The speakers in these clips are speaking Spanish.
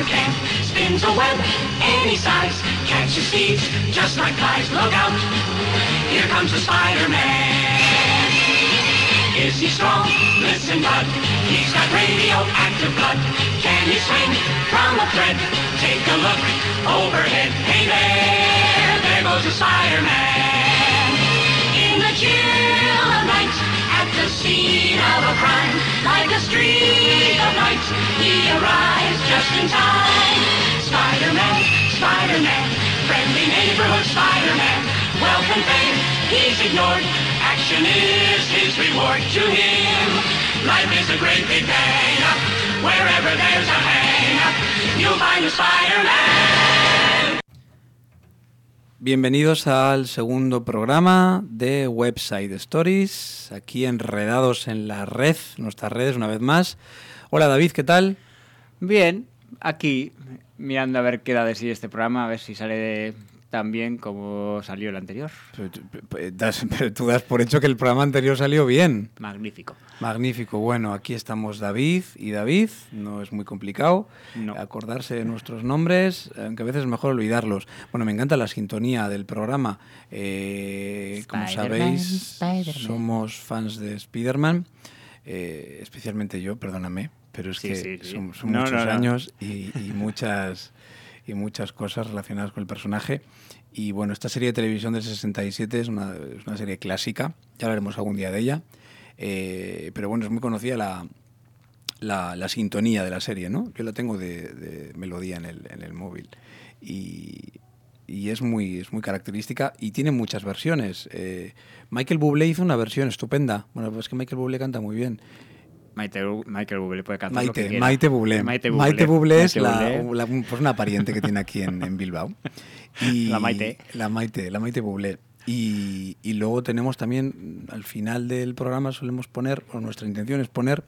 spider can. Spins a web any size, catches thieves just like flies. Look out, here comes the Spider-Man. Is he strong? Listen, bud, he's got radioactive blood. Can he swing from a thread? Take a look overhead. Hey there goes the Spider-Man. In the chill of night, at the scene of a crime, like a streak of light, he arrives just in time. Spider-Man, Spider-Man, friendly neighborhood Spider-Man. Wealth and fame, he's ignored. Action is his reward to him. Life is a great big bang. Wherever there's a hang, you'll find a Spider-Man. Bienvenidos al segundo programa de Website Stories, aquí enredados en la red, nuestras redes una vez más. Hola David, ¿qué tal? Bien, aquí mirando a ver qué da de sí este programa, a ver si sale tan bien como salió el anterior. Pero tú das por hecho que el programa anterior salió bien. Magnífico. Magnífico. Bueno, aquí estamos David y David. No es muy complicado acordarse de nuestros nombres, aunque a veces es mejor olvidarlos. Bueno, me encanta la sintonía del programa. Como sabéis, somos fans de Spider-Man. Especialmente yo, perdóname, pero es que son muchos años y muchas cosas relacionadas con el personaje. Y bueno, esta serie de televisión del 67 es una serie clásica, ya hablaremos algún día de ella, pero bueno, es muy conocida la sintonía de la serie, ¿no? Yo la tengo de melodía en el móvil y es muy característica y tiene muchas versiones. Michael Bublé hizo una versión estupenda. Bueno, pues es que Michael Bublé canta muy bien. Michael Bublé puede cantar lo que quiera. Maite Bublé. Maite Bublé es pues una pariente que tiene aquí en Bilbao. Y la Maite Bublé. Y luego tenemos también, al final del programa solemos poner, o nuestra intención es poner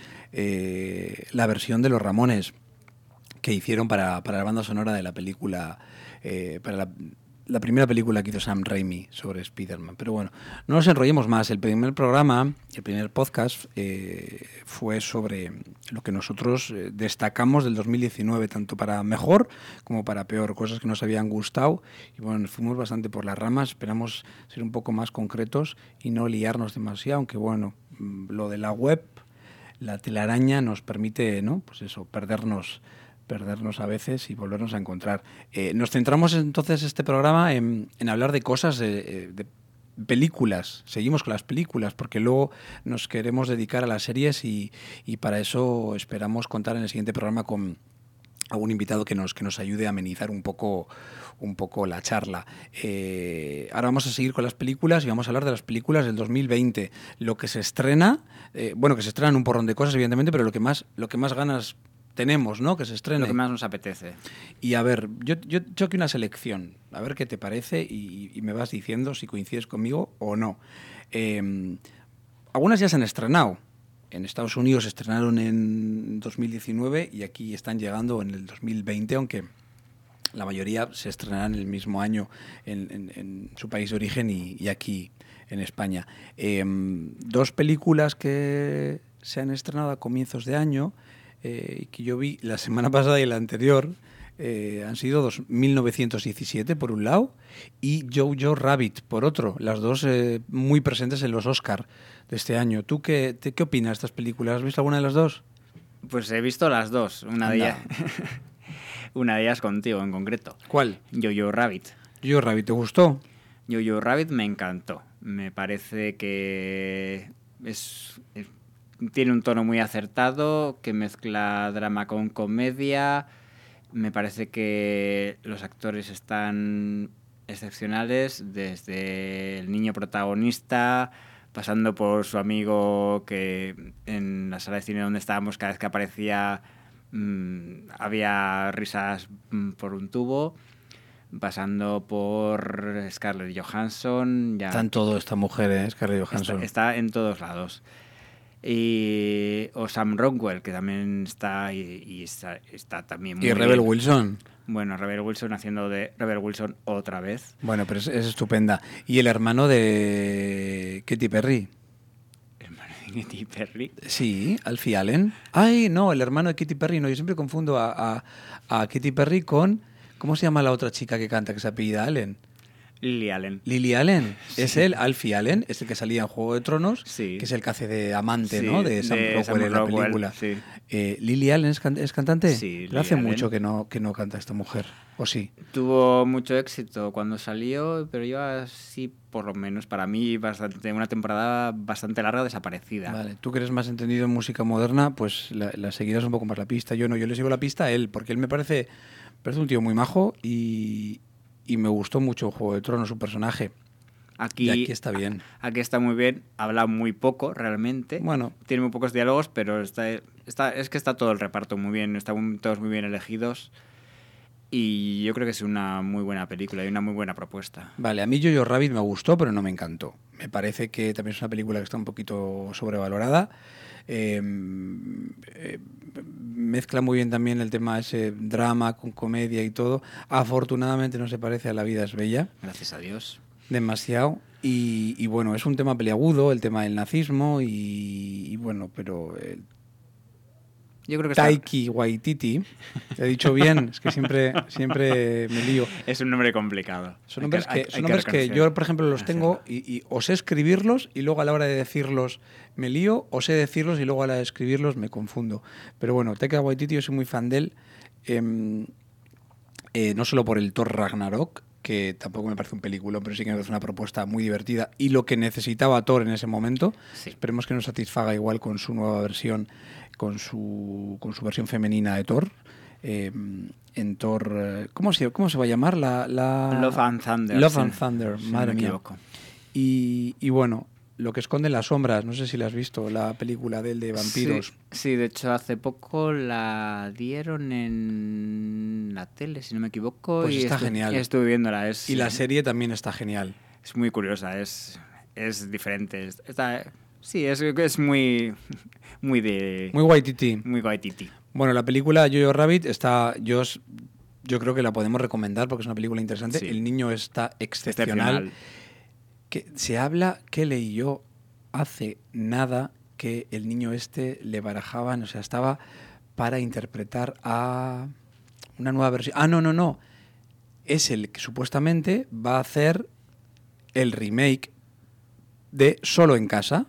la versión de Los Ramones que hicieron para la banda sonora de la película, para la primera película que hizo Sam Raimi sobre Spider-Man. Pero bueno, no nos enrollemos más. El primer programa, el primer podcast, fue sobre lo que nosotros destacamos del 2019, tanto para mejor como para peor, cosas que nos habían gustado. Y bueno, nos fuimos bastante por las ramas, esperamos ser un poco más concretos y no liarnos demasiado, aunque bueno, lo de la web, la telaraña nos permite, ¿no? Pues eso, perdernos a veces y volvernos a encontrar. Nos centramos entonces este programa en hablar de cosas, de películas. Seguimos con las películas porque luego nos queremos dedicar a las series y para eso esperamos contar en el siguiente programa con algún invitado que nos ayude a amenizar un poco la charla. Ahora vamos a seguir con las películas y vamos a hablar de las películas del 2020. Lo que se estrena, que se estrenan un porrón de cosas evidentemente, pero lo que más ganas tenemos, ¿no? Que se estrene. Lo que más nos apetece. Y a ver, yo aquí una selección, a ver qué te parece y me vas diciendo si coincides conmigo o no. Algunas ya se han estrenado. En Estados Unidos se estrenaron en 2019 y aquí están llegando en el 2020, aunque la mayoría se estrenarán el mismo año en su país de origen y aquí en España. Dos películas que se han estrenado a comienzos de año, que yo vi la semana pasada y la anterior, han sido 1917 por un lado y Jojo Rabbit por otro, las dos muy presentes en los Oscar de este año. ¿Tú qué opinas de estas películas? ¿Has visto alguna de las dos? Pues he visto las dos, una de ellas contigo en concreto. ¿Cuál? Jojo Rabbit. Jojo Rabbit, ¿te gustó? Jojo Rabbit me encantó, me parece que tiene un tono muy acertado, que mezcla drama con comedia. Me parece que los actores están excepcionales, desde el niño protagonista, pasando por su amigo que en la sala de cine donde estábamos cada vez que aparecía había risas por un tubo, pasando por Scarlett Johansson. Está en todo esta mujer, Scarlett Johansson. Está en todos lados. O Sam Rockwell, que también está y está también muy bien. Y Rebel bien. Wilson. Bueno, Rebel Wilson haciendo de Rebel Wilson otra vez. Bueno, pero es estupenda. Y el hermano de Katy Perry. Katy Perry. Sí, Alfie Allen. Ay, no, el hermano de Katy Perry. No, yo siempre confundo a Katy Perry con... ¿Cómo se llama la otra chica que canta, que se apellida Allen? Lily Allen. Lily Allen. Sí. Es él, Alfie Allen, es el que salía en Juego de Tronos, sí. que es el que hace de amante, sí, ¿no? De Sam Rockwell en la película. Sí. ¿Lily Allen es cantante? Sí, pero hace Allen. mucho que no canta esta mujer, ¿o sí? Tuvo mucho éxito cuando salió, pero lleva así, por lo menos para mí, una temporada bastante larga desaparecida. Vale, tú que eres más entendido en música moderna, pues la seguirás un poco más la pista. Yo no, yo le sigo la pista a él, porque él me parece un tío muy majo y me gustó mucho Juego de Tronos, su personaje. Y aquí está bien. Aquí está muy bien, habla muy poco realmente. Bueno. Tiene muy pocos diálogos, pero es que está todo el reparto muy bien, están todos muy bien elegidos. Y yo creo que es una muy buena película y una muy buena propuesta. Vale, a mí Jojo Rabbit me gustó, pero no me encantó. Me parece que también es una película que está un poquito sobrevalorada. Mezcla muy bien también el tema ese drama con comedia y todo. Afortunadamente no se parece a La vida es bella. Gracias a Dios. Demasiado. Y bueno, es un tema peliagudo, el tema del nazismo y bueno, pero... Yo creo que Taiki Waititi, ¿te he dicho bien? Es que siempre me lío. Es un nombre complicado. Son nombres que yo, por ejemplo, los tengo y o sé escribirlos y luego a la hora de decirlos me lío, o sé decirlos y luego a la hora de escribirlos me confundo. Pero bueno, Taika Waititi, yo soy muy fan de él, no solo por el Thor Ragnarok, que tampoco me parece un película, pero sí que me parece una propuesta muy divertida y lo que necesitaba Thor en ese momento. Sí. Esperemos que nos satisfaga igual con su nueva versión, con su versión femenina de Thor. En Thor, ¿cómo se va a llamar? Love and Thunder. Love and Thunder, sí, madre mía. Equivoco. Y bueno, Lo que esconde las sombras, no sé si la has visto, la película de vampiros. Sí, de hecho hace poco la dieron en la tele, si no me equivoco. Pues está genial. Estuve viéndola. Y la serie también está genial. Es muy curiosa, es diferente. Es muy de... Muy Waititi. Muy Waititi. Bueno, la película Jojo Rabbit está... Yo creo que la podemos recomendar porque es una película interesante. Sí. El niño está excepcional. Que se habla, que leí yo hace nada, que el niño le barajaban, o sea, estaba para interpretar a una nueva versión. No. Es el que supuestamente va a hacer el remake de Solo en Casa.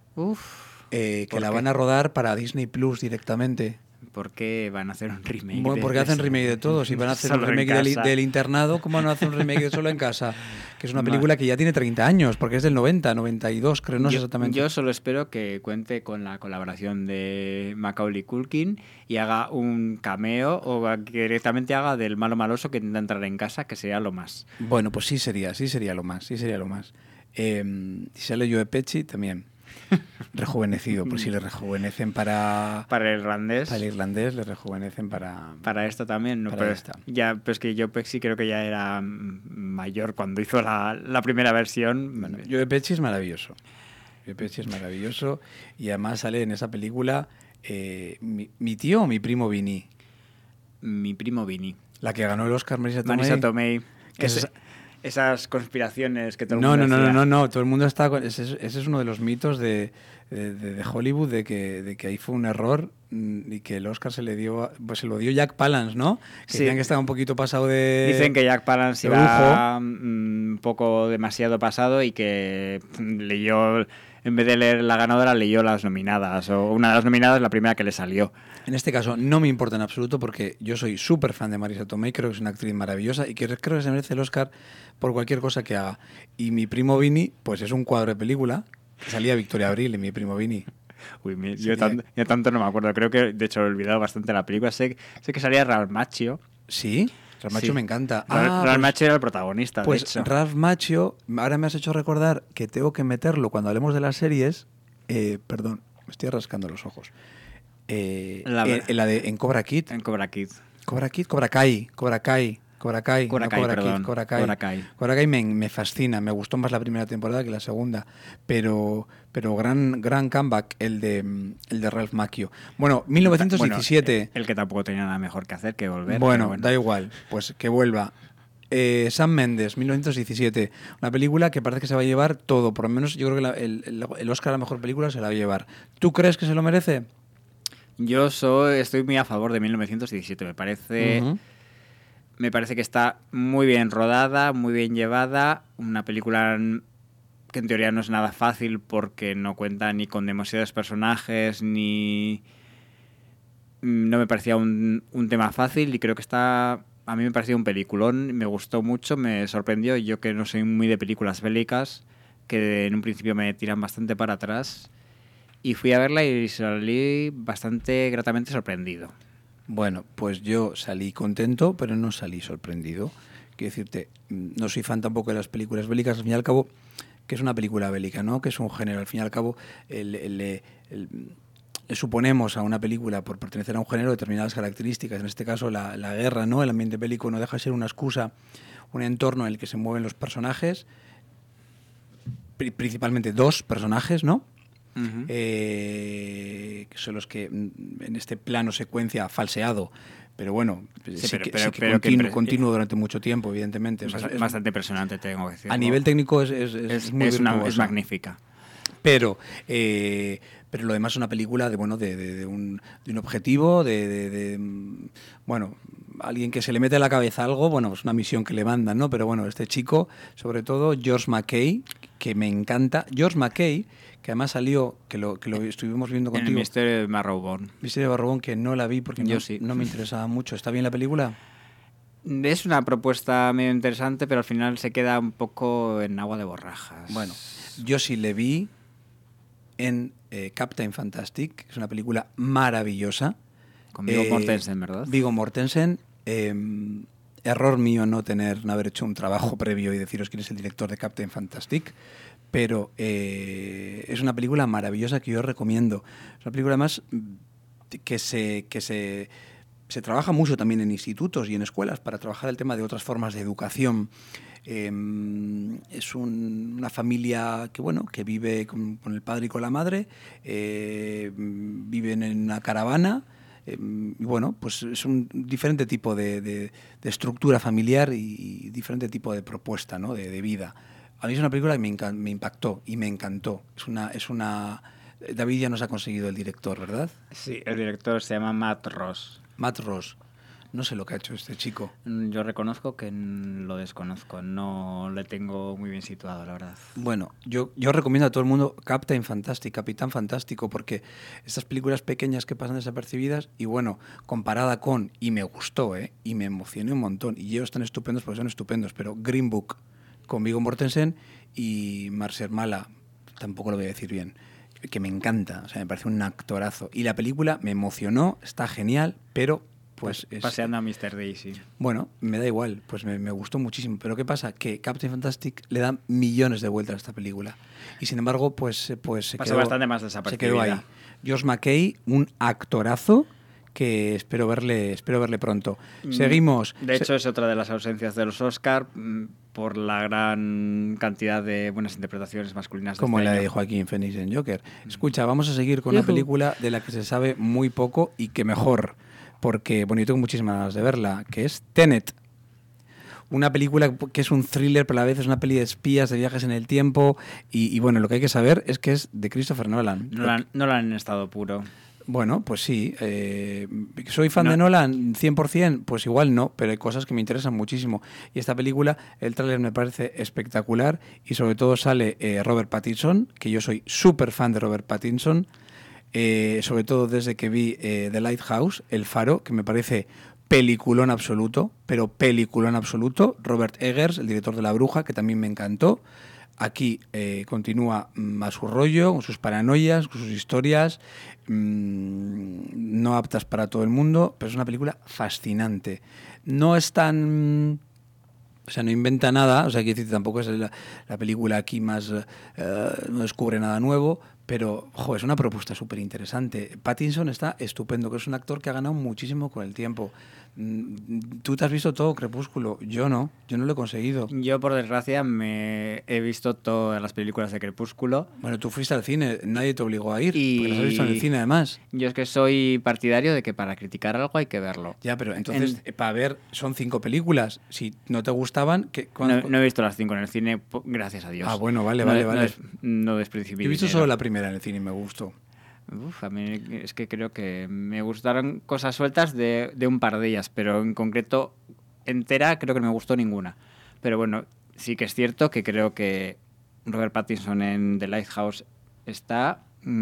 Que la van a rodar para Disney Plus directamente. ¿Por qué van a hacer un remake? Bueno, porque hacen remake de todo. Si van a hacer un remake del internado, ¿cómo van a hacer un remake de Solo en Casa? Que es una película que ya tiene 30 años, porque es del 92, creo, no sé exactamente. Yo solo espero que cuente con la colaboración de Macaulay Culkin y haga un cameo o que directamente haga del malo maloso que intenta entrar en casa, que sería lo más. Bueno, pues sí sería lo más. Si sale Joe Pesci, también. Rejuvenecido, pues si le rejuvenecen para el irlandés. Para el irlandés le rejuvenecen para esto también, ¿no? Para esta. Ya, pues que Joe Pesci creo que ya era mayor cuando hizo la primera versión. Bueno, Joe Pesci es maravilloso. Y además sale en esa película mi tío o mi primo Vinny. Mi primo Vinny. La que ganó el Oscar, Marisa Tomei. Esas conspiraciones que todo el mundo decía. No, todo el mundo está con... Ese es uno de los mitos de Hollywood, de que ahí fue un error y que el Oscar se lo dio Jack Palance, ¿no? Que decían que estaba un poquito pasado de... Dicen que Jack Palance iba un poco demasiado pasado y que leyó... En vez de leer la ganadora, leyó las nominadas, o una de las nominadas, la primera que le salió. En este caso no me importa en absoluto porque yo soy súper fan de Marisa Tomei, creo que es una actriz maravillosa y que creo que se merece el Oscar por cualquier cosa que haga. Y mi primo Vinny, pues es un cuadro de película, que salía Victoria Abril en mi primo Vinny. Uy, yo tanto no me acuerdo, creo que de hecho he olvidado bastante la película. Sé que salía Ralph Macchio. ¿Sí? Ralph Macchio me encanta. Ralph Macchio era el protagonista, pues de hecho. Ralph Macchio, ahora me has hecho recordar que tengo que meterlo cuando hablemos de las series. Perdón, me estoy rascando los ojos. En Cobra Kid. En Cobra Kid. Cobra Kai me fascina, me gustó más la primera temporada que la segunda, pero gran comeback el de Ralph Macchio. Bueno, 1917. El que tampoco tenía nada mejor que hacer que volver. Bueno, da igual, pues que vuelva. Sam Mendes, 1917. Una película que parece que se va a llevar todo. Por lo menos yo creo que el Oscar a la mejor película se la va a llevar. ¿Tú crees que se lo merece? Yo estoy muy a favor de 1917. Me parece que está muy bien rodada, muy bien llevada. Una película que en teoría no es nada fácil porque no cuenta ni con demasiados personajes ni... No me parecía un tema fácil y creo que a mí me pareció un peliculón, me gustó mucho, me sorprendió. Yo que no soy muy de películas bélicas, que en un principio me tiran bastante para atrás, y fui a verla y salí bastante gratamente sorprendido. Bueno, pues yo salí contento, pero no salí sorprendido. Quiero decirte, no soy fan tampoco de las películas bélicas, al fin y al cabo, que es una película bélica, ¿no? Que es un género, al fin y al cabo, le suponemos a una película por pertenecer a un género determinadas características. En este caso, la guerra, ¿no? El ambiente bélico no deja de ser una excusa, un entorno en el que se mueven los personajes, principalmente dos personajes, ¿no? Uh-huh. Que son los que en este plano secuencia falseado, pero bueno, continuo durante mucho tiempo, evidentemente. Es bastante impresionante, tengo que decir. A nivel técnico es muy virtuosa. Es magnífica. Pero lo demás es una película de un objetivo, bueno, alguien que se le mete a la cabeza algo, bueno, es una misión que le mandan, ¿no? Pero bueno, este chico, sobre todo George McKay, que me encanta. George McKay, que además salió, que lo estuvimos viendo contigo. En el Misterio de Marrowbone. Misterio de Marrowbone, que no la vi porque no me interesaba mucho. ¿Está bien la película? Es una propuesta medio interesante, pero al final se queda un poco en agua de borrajas. Bueno, yo sí le vi en Captain Fantastic, que es una película maravillosa. Con Viggo Mortensen, ¿verdad? Viggo Mortensen. Error mío no haber hecho un trabajo previo y deciros quién es el director de Captain Fantastic, pero es una película maravillosa que yo recomiendo. Es una película además que se trabaja mucho también en institutos y en escuelas para trabajar el tema de otras formas de educación. Es una familia que vive con el padre y con la madre, viven en una caravana, y bueno, pues es un diferente tipo de estructura familiar y diferente tipo de propuesta, ¿no? de vida. A mí es una película que me impactó y me encantó. David ya nos ha conseguido el director, ¿verdad? Sí, el director se llama Matt Ross. Matt Ross. No sé lo que ha hecho este chico. Yo reconozco que lo desconozco, no le tengo muy bien situado, la verdad. Bueno, yo recomiendo a todo el mundo Captain Fantastic, Capitán Fantástico, porque estas películas pequeñas que pasan desapercibidas, y bueno, comparada con, y me gustó, y me emocioné un montón, y ellos están estupendos porque son estupendos, pero Green Book con Viggo Mortensen y Marcel Mala, tampoco lo voy a decir bien, que me encanta, o sea, me parece un actorazo. Y la película me emocionó, está genial, pero pues paseando a Mr. Daisy. Bueno, me da igual, pues me gustó muchísimo. Pero ¿qué pasa? Que Captain Fantastic le da millones de vueltas a esta película. Y sin embargo, pues se quedó bastante más desapercibida. Se quedó ahí. George McKay, un actorazo que espero verle pronto. Seguimos. De hecho, es otra de las ausencias de los Oscar por la gran cantidad de buenas interpretaciones masculinas. Como la de Joaquín Phoenix en Joker. Escucha, vamos a seguir con una película de la que se sabe muy poco y que mejor, porque bueno, yo tengo muchísimas ganas de verla, que es Tenet. Una película que es un thriller, pero a la vez es una peli de espías, de viajes en el tiempo, y bueno, lo que hay que saber es que es de Christopher Nolan. Nolan en estado puro. Bueno, pues sí. ¿Soy fan de Nolan 100%? Pues igual no, pero hay cosas que me interesan muchísimo. Y esta película, el tráiler me parece espectacular, y sobre todo sale Robert Pattinson, que yo soy súper fan de Robert Pattinson, sobre todo desde que vi The Lighthouse, El Faro, que me parece peliculón absoluto, pero peliculón absoluto. Robert Eggers, el director de La Bruja, que también me encantó. Aquí continúa a su rollo, con sus paranoias, con sus historias, no aptas para todo el mundo, pero es una película fascinante. No es tan... O sea, no inventa nada, o sea, quiero decir, tampoco es la película aquí más... no descubre nada nuevo, pero, es una propuesta súper interesante. Pattinson está estupendo, que es un actor que ha ganado muchísimo con el tiempo. Tú te has visto todo Crepúsculo, yo no lo he conseguido. Yo, por desgracia, me he visto todas las películas de Crepúsculo. Bueno, tú fuiste al cine, nadie te obligó a ir, porque las has visto en el cine además. Yo es que soy partidario de que para criticar algo hay que verlo. Ya, pero entonces, para ver, son 5 películas. Si no te gustaban... No he visto las 5 en el cine, gracias a Dios. Ah, bueno, vale. No desprecio mi Yo he visto dinero. solo la primera en el cine y me gustó. A mí es que creo que me gustaron cosas sueltas de un par de ellas, pero en concreto entera creo que no me gustó ninguna. Pero bueno, sí que es cierto que creo que Robert Pattinson en The Lighthouse está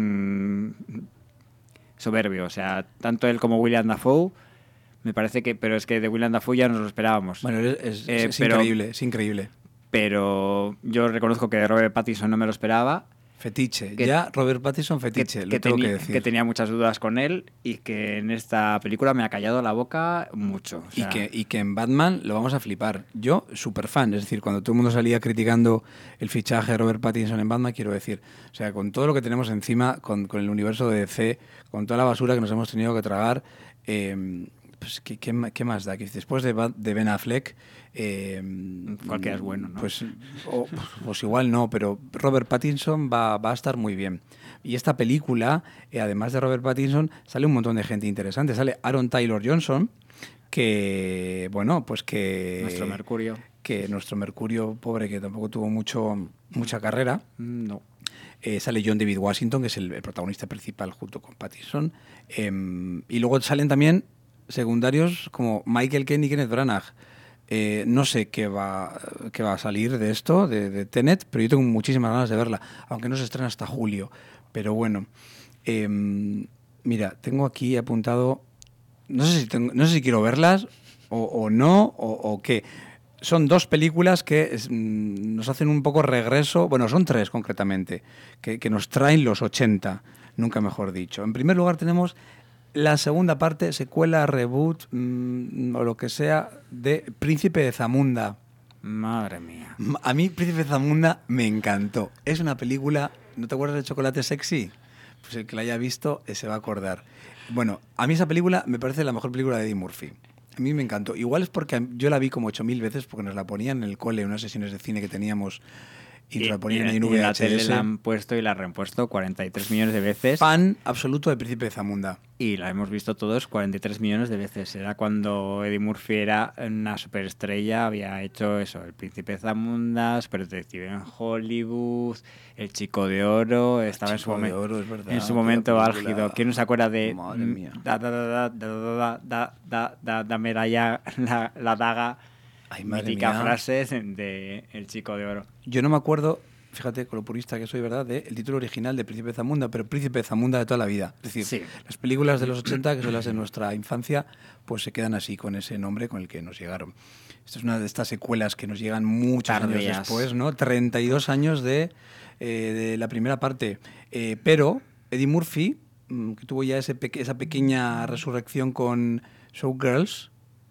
soberbio. O sea, tanto él como William Dafoe, me parece que... Pero es que de William Dafoe ya nos lo esperábamos. Bueno, es increíble, es increíble. Pero yo reconozco que de Robert Pattinson no me lo esperaba. Fetiche. Ya Robert Pattinson fetiche, lo tengo que decir. Que tenía muchas dudas con él y que en esta película me ha callado la boca mucho. O sea... y que en Batman lo vamos a flipar. Yo, súper fan. Es decir, cuando todo el mundo salía criticando el fichaje de Robert Pattinson en Batman, quiero decir, o sea, con todo lo que tenemos encima, con el universo de DC, con toda la basura que nos hemos tenido que tragar, pues ¿qué más da? Que después de Ben Affleck... cualquiera es bueno, ¿no? Pues igual no, pero Robert Pattinson va a estar muy bien. Y esta película, además de Robert Pattinson, sale un montón de gente interesante. Sale Aaron Taylor Johnson, que, bueno, pues que... Nuestro Mercurio. Que nuestro Mercurio, pobre, que tampoco tuvo mucha carrera. No. Sale John David Washington, que es el protagonista principal junto con Pattinson. Y luego salen también secundarios como Michael Caine y Kenneth Branagh. No sé qué va a salir de esto, de Tenet, pero yo tengo muchísimas ganas de verla, aunque no se estrena hasta julio. Pero bueno, mira, tengo aquí apuntado, no sé si quiero verlas o no, o qué. Son 2 películas que nos hacen un poco regreso, bueno, son 3 concretamente, que nos traen los 80, nunca mejor dicho. En primer lugar tenemos... la segunda parte, secuela, reboot, o lo que sea, de Príncipe de Zamunda. Madre mía. A mí Príncipe de Zamunda me encantó. Es una película... ¿No te acuerdas de Chocolate Sexy? Pues el que la haya visto se va a acordar. Bueno, a mí esa película me parece la mejor película de Eddie Murphy. A mí me encantó. Igual es porque yo la vi como 8.000 veces porque nos la ponían en el cole en unas sesiones de cine que teníamos... Y la ponían en VHS. Y la tele la han puesto y la han repuesto 43 millones de veces. Fan absoluto de Príncipe de Zamunda. Y la hemos visto todos 43 millones de veces. Era cuando Eddie Murphy era una superestrella, había hecho eso, El Príncipe de Zamunda, Super Detective en Hollywood, El Chico de Oro, estaba en su momento álgido. ¿Quién no se acuerda de... Madre mía. Dame la daga... Ay, mítica frase de El Chico de Oro. Yo no me acuerdo, fíjate con lo purista que soy, ¿verdad?, del título original de Príncipe de Zamunda, pero Príncipe de Zamunda de toda la vida. Es decir, sí, las películas de los 80, que son las de nuestra infancia, pues se quedan así, con ese nombre con el que nos llegaron. Esto es una de estas secuelas que nos llegan muchos años después, ¿no? 32 años de la primera parte. Pero Eddie Murphy, que tuvo ya esa pequeña resurrección con Showgirls,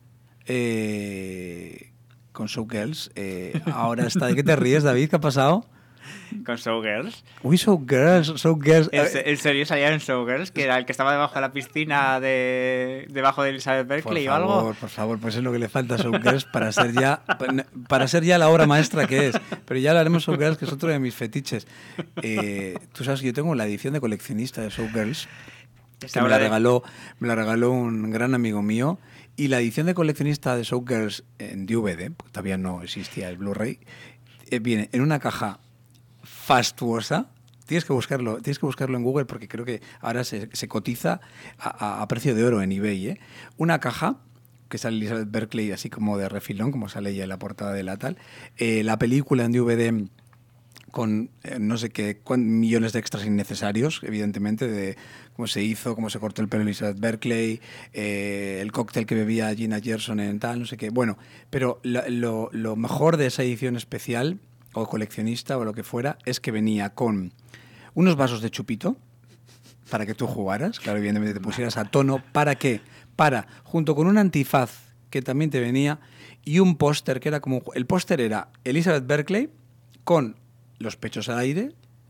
ahora está... ¿De qué te ríes, David? ¿Qué ha pasado? ¿Con Showgirls? Uy, Showgirls. ¿En serio salía en Showgirls? Que era el que estaba debajo de la piscina debajo de Elizabeth Berkley o algo. Por favor, pues es lo que le falta a Showgirls para ser ya la obra maestra que es. Pero ya hablaremos de Showgirls, que es otro de mis fetiches. Tú sabes que yo tengo la edición de coleccionista de Showgirls, que me la regaló un gran amigo mío. Y la edición de coleccionista de Showgirls en DVD, porque todavía no existía el Blu-ray, viene en una caja fastuosa. Tienes que buscarlo en Google porque creo que ahora se cotiza a precio de oro en eBay. Una caja que sale Elizabeth Berkley así como de refilón, como sale ella en la portada de la tal. La película en DVD con no sé qué millones de extras innecesarios, evidentemente, de cómo se hizo, cómo se cortó el pelo Elizabeth Berkley, el cóctel que bebía Gina Gerson en tal, no sé qué. Bueno, pero lo mejor de esa edición especial, o coleccionista, o lo que fuera, es que venía con unos vasos de chupito, para que tú jugaras, claro, evidentemente te pusieras a tono. ¿Para qué? Junto con un antifaz que también te venía, y un póster que era como... El póster era Elizabeth Berkley con los pechos al aire,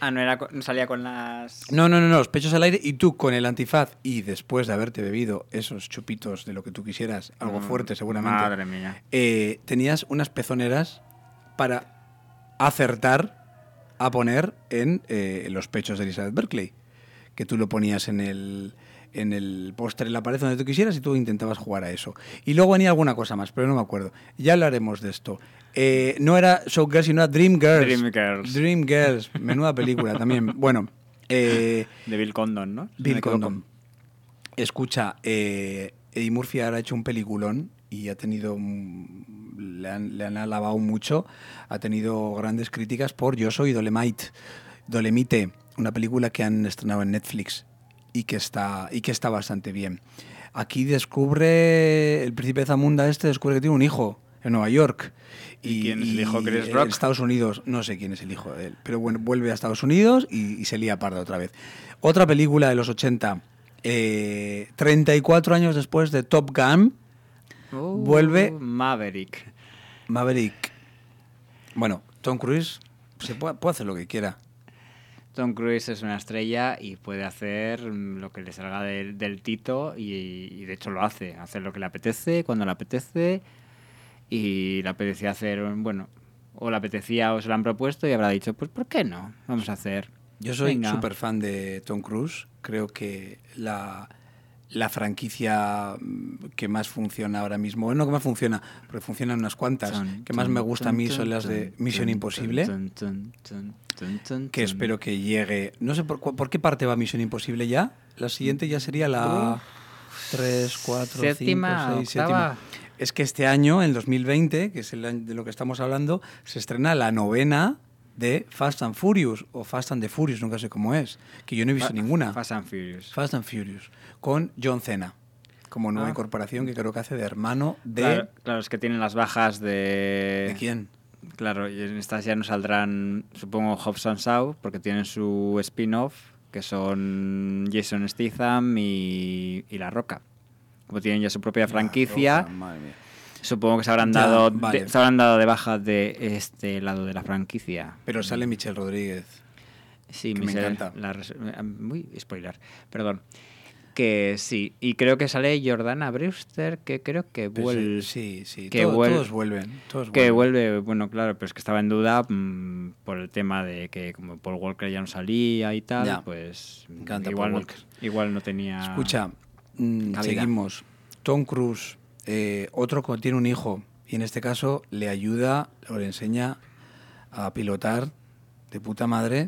No salía con las... No, los pechos al aire y tú con el antifaz y después de haberte bebido esos chupitos de lo que tú quisieras, algo fuerte seguramente. Madre mía. Tenías unas pezoneras para acertar a poner en los pechos de Elizabeth Berkley, que tú lo ponías en el póster en la pared donde tú quisieras y tú intentabas jugar a eso. Y luego venía alguna cosa más, pero no me acuerdo. Ya hablaremos de esto. No era Showgirls, sino era Dreamgirls. Dreamgirls, menuda película también. Bueno. De Bill Condon, ¿no? Bill Condon. Escucha, Eddie Murphy ahora ha hecho un peliculón y ha tenido... Le han alabado mucho. Ha tenido grandes críticas por Yo soy Dolemite, una película que han estrenado en Netflix y que está bastante bien. Aquí descubre el príncipe Zamunda descubre que tiene un hijo en Nueva York. ¿Y quién es el hijo? Chris Rock. En Estados Unidos, no sé quién es el hijo de él, pero bueno, vuelve a Estados Unidos y se lía parda otra vez. Otra película de los 80, 34 años después de Top Gun, vuelve Maverick. Bueno, Tom Cruise puede hacer lo que quiera. Tom Cruise es una estrella y puede hacer lo que le salga del tito y de hecho lo hace lo que le apetece, cuando le apetece, y le apetecía hacer, bueno, o le apetecía o se lo han propuesto y habrá dicho, pues ¿por qué no? Vamos a hacer. Yo soy súper fan de Tom Cruise, creo que la franquicia que más funciona ahora mismo, bueno, no que más funciona, porque funcionan unas cuantas, que más me gusta a mí son las de Misión Imposible, que espero que llegue, no sé por qué parte va Misión Imposible ya, la siguiente ya sería la 3, 4, 5, 6, 7. Es que este año, en 2020, que es el año de lo que estamos hablando, se estrena la 9ª de Fast and Furious, o Fast and the Furious, nunca sé cómo es, que yo no he visto ninguna. Fast and Furious, con John Cena, como nueva incorporación, que creo que hace de hermano de... Claro, es que tienen las bajas de... ¿De quién? Claro, y en estas ya no saldrán, supongo, Hobbs and Shaw, porque tienen su spin-off, que son Jason Statham y La Roca. Como tienen ya su propia franquicia... Roca, madre mía. Supongo que se habrán dado de baja de este lado de la franquicia. Pero sale Michelle Rodríguez. Sí, me encanta. Muy spoiler, perdón. Que sí, y creo que sale Jordana Brewster, que creo que vuelve. Sí. Que todos vuelven. Que vuelve, bueno, claro, pero es que estaba en duda por el tema de que como Paul Walker ya no salía y tal, ya. Pues me encanta Paul Walker. Igual no tenía. Escucha, seguimos. Tom Cruise. Otro que tiene un hijo y en este caso le ayuda o le enseña a pilotar de puta madre,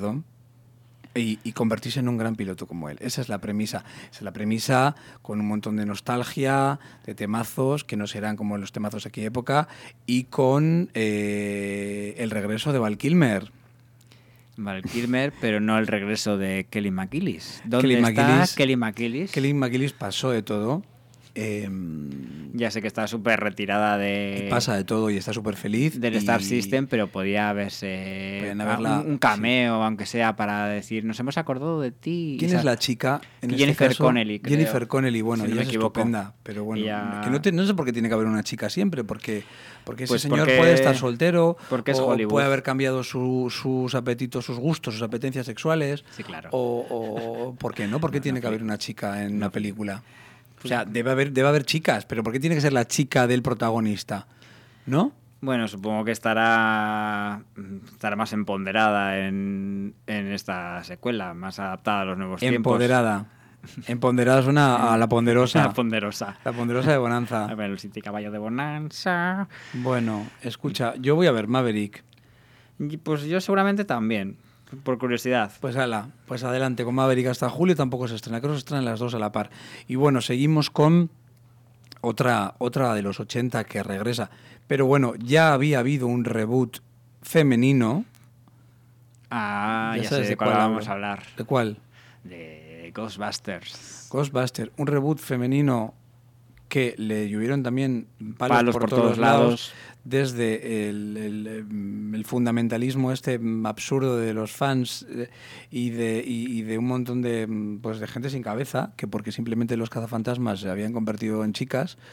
y convertirse en un gran piloto como él. Esa es la premisa. Esa es la premisa con un montón de nostalgia, de temazos que no serán como los temazos de aquella época y con el regreso de Val Kilmer. Val Kilmer, pero no el regreso de Kelly McGillis. ¿Dónde está Kelly McGillis? Kelly McGillis pasó de todo. Ya sé que está súper retirada de... Pasa de todo y está súper feliz. Del Star System, pero podía haberse un cameo, sí. Aunque sea para decir, nos hemos acordado de ti. ¿Quién es la chica? Jennifer Connelly, creo. Jennifer Connelly, bueno, si no ella es estupenda. Pero bueno, que no sé por qué tiene que haber una chica siempre, porque ese señor puede estar soltero, porque es Hollywood. Puede haber cambiado sus apetitos, sus gustos, sus apetencias sexuales. Sí, claro. O ¿por qué no? ¿Por qué tiene que haber una chica en una película? O sea, debe haber chicas, pero ¿por qué tiene que ser la chica del protagonista? ¿No? Bueno, supongo que estará más empoderada en esta secuela, más adaptada a los nuevos tiempos. Empoderada suena a la ponderosa. La ponderosa. La ponderosa de Bonanza. A ver, el City Caballo de Bonanza. Bueno, escucha, yo voy a ver Maverick. Pues yo seguramente también. Por curiosidad. Pues adelante con Maverick hasta julio, tampoco se estrena, creo que se estrenan las dos a la par. Y bueno, seguimos con otra de los 80 que regresa. Pero bueno, ya había habido un reboot femenino. Ya sé de cuál vamos a hablar. ¿De cuál? De Ghostbusters. Un reboot femenino que le llovieron también palos por todos lados. Desde el fundamentalismo absurdo de los fans y de un montón de gente sin cabeza, que porque simplemente los cazafantasmas se habían convertido en chicas,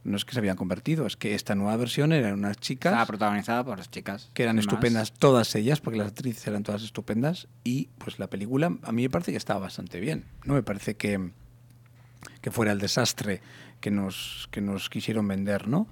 no es que se habían convertido, es que esta nueva versión eran unas chicas... Estaba protagonizada por las chicas. Que eran estupendas todas ellas, porque las actrices eran todas estupendas, y pues la película a mí me parece que estaba bastante bien. No me parece que fuera el desastre que nos quisieron vender, ¿no?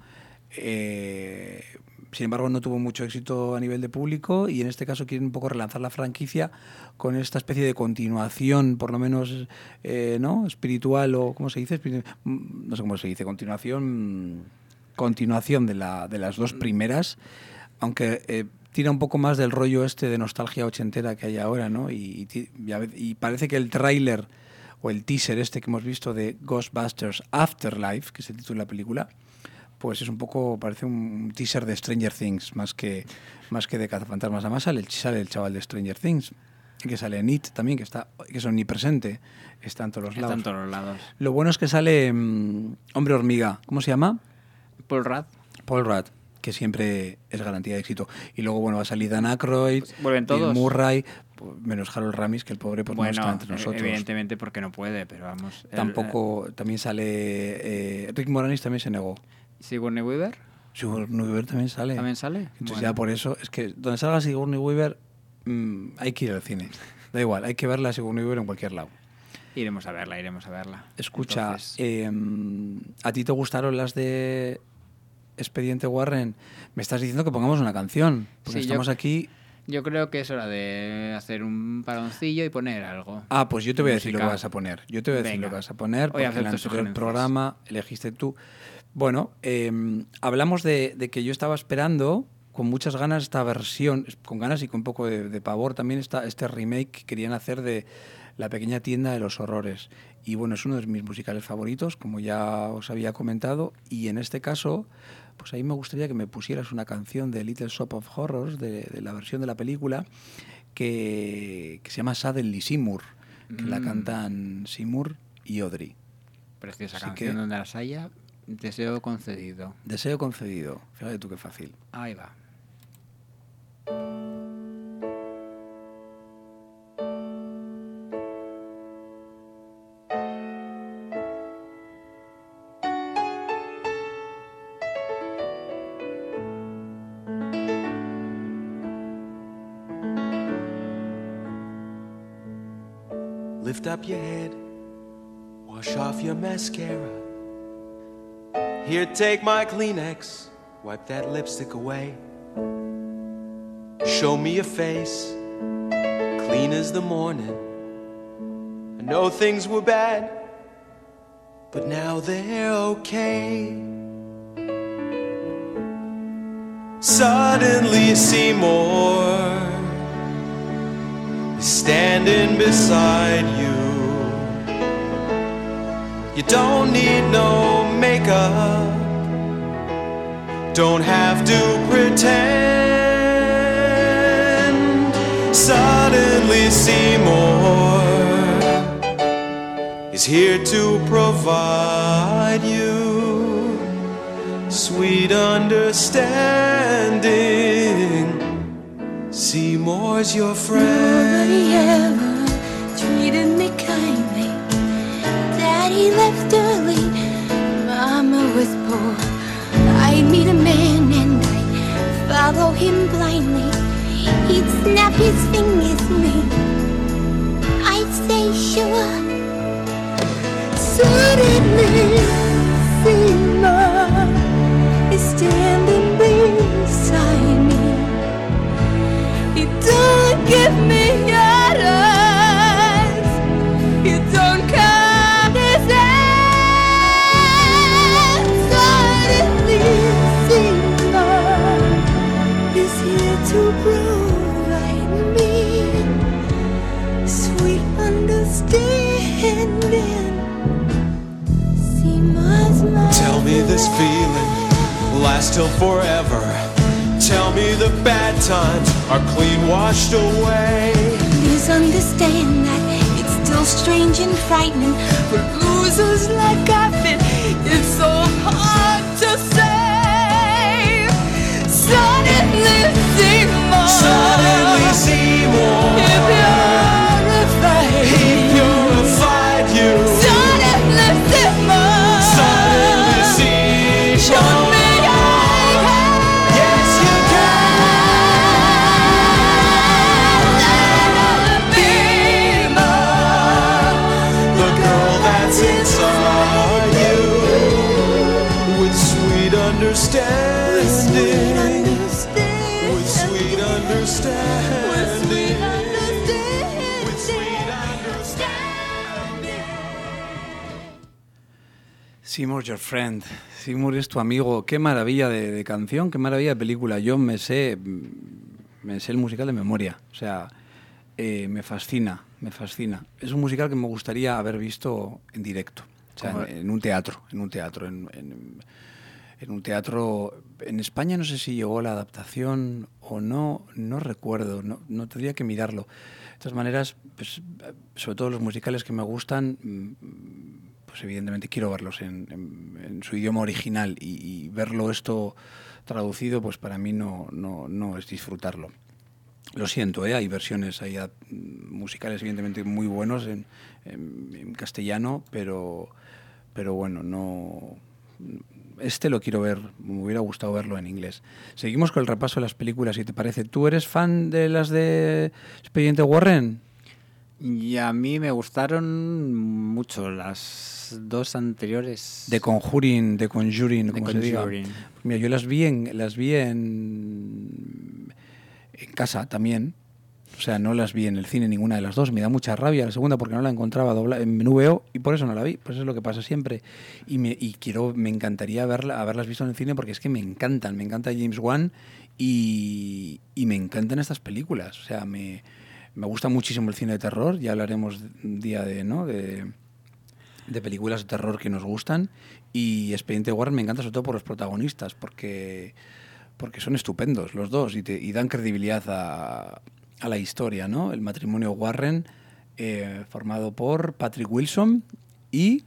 Sin embargo, no tuvo mucho éxito a nivel de público y en este caso quieren un poco relanzar la franquicia con esta especie de continuación, por lo menos, ¿no? Espiritual o, ¿cómo se dice? No sé cómo se dice, continuación de las dos primeras, aunque tira un poco más del rollo este de nostalgia ochentera que hay ahora, ¿no? Y parece que el tráiler o el teaser este que hemos visto de Ghostbusters Afterlife, que es el título de la película, pues es un poco, parece un teaser de Stranger Things, más que de Cazafantasmas. Además sale el chaval de Stranger Things, que sale en It también, que es omnipresente, está en todos los lados. Está en todos los lados. Lo bueno es que sale Hombre Hormiga, ¿cómo se llama? Paul Rudd, que siempre es garantía de éxito. Y luego, bueno, va a salir Dan Aykroyd, vuelven todos. Bill Murray, menos Harold Ramis, que el pobre pues, no está entre nosotros. Evidentemente porque no puede, pero vamos. Tampoco, también sale Rick Moranis, también se negó. ¿Sigourney Weaver? Sigourney Weaver también sale. ¿También sale? Entonces bueno. ya por eso, es que donde salga Sigourney Weaver hay que ir al cine. Da igual, hay que verla a Sigourney Weaver en cualquier lado. Iremos a verla. Escucha, ¿a ti te gustaron las de Expediente Warren? Me estás diciendo que pongamos una canción, porque sí, estamos aquí... Yo creo que es hora de hacer un paroncillo y poner algo. Ah, pues yo te voy a decir lo que vas a poner. Porque en el anterior programa elegiste tú. Bueno, hablamos de que yo estaba esperando con muchas ganas esta versión, con ganas y con un poco de pavor también este remake que querían hacer de La pequeña tienda de los horrores. Y bueno, es uno de mis musicales favoritos, como ya os había comentado, y en este caso, pues ahí me gustaría que me pusieras una canción de Little Shop of Horrors, de la versión de la película, que se llama Suddenly Seymour, que la cantan Seymour y Audrey. Preciosa canción, donde las haya, deseo concedido. Deseo concedido, fíjate tú qué fácil. Ahí va. Lift up your head, wash off your mascara. Here, take my Kleenex, wipe that lipstick away. Show me your face, clean as the morning. I know things were bad, but now they're okay. Suddenly Seymour is standing beside you. You don't need no makeup, don't have to pretend. Suddenly Seymour is here to provide you sweet understanding. Seymour's your friend. Nobody ever treated me kindly. Daddy left early, Mama was poor. I meet a man and I follow him blindly. He'd snap his fingers at me, I'd say sure. Suddenly Seymour is standing beside me. You don't give me orders, you don't condescend. Suddenly Seymour is here to provide me sweet understanding. Seymour's my Tell me this feeling will last till forever. Tell me the bad times are clean washed away. Please understand that it's still strange and frightening for losers like I've been. It's so hard to say. Suddenly Seymour, Suddenly Seymour, he purified you. Suddenly Seymour, Suddenly Seymour. understanding. With sweet understanding. With sweet understanding. Seymour Your Friend. Seymour es tu amigo. Qué maravilla de canción, qué maravilla de película. Yo me sé el musical de memoria. O sea, me fascina. Es un musical que me gustaría haber visto en directo. O sea, en un teatro. En un teatro. En España no sé si llegó la adaptación o no recuerdo. No tendría que mirarlo. De todas maneras, pues, sobre todo los musicales que me gustan, pues evidentemente quiero verlos en su idioma original y verlo esto traducido, pues para mí no es disfrutarlo. Lo siento, hay versiones, hay musicales evidentemente muy buenos en castellano, pero bueno, no. Este lo quiero ver, me hubiera gustado verlo en inglés. Seguimos con el repaso de las películas, si te parece. ¿Tú eres fan de las de Expediente Warren? Y a mí me gustaron mucho las dos anteriores. The Conjuring, como se diga. Pues mira, yo las vi en casa también. O sea, no las vi en el cine ninguna de las dos. Me da mucha rabia la segunda porque no la encontraba en VO y por eso no la vi. Pues eso es lo que pasa siempre. Y me encantaría haberlas visto en el cine porque es que me encanta James Wan y me encantan estas películas. O sea, me gusta muchísimo el cine de terror. Ya hablaremos un día de películas de terror que nos gustan. Y Expediente Warren me encanta sobre todo por los protagonistas porque son estupendos los dos y dan credibilidad a la historia, ¿no? El matrimonio Warren, formado por Patrick Wilson y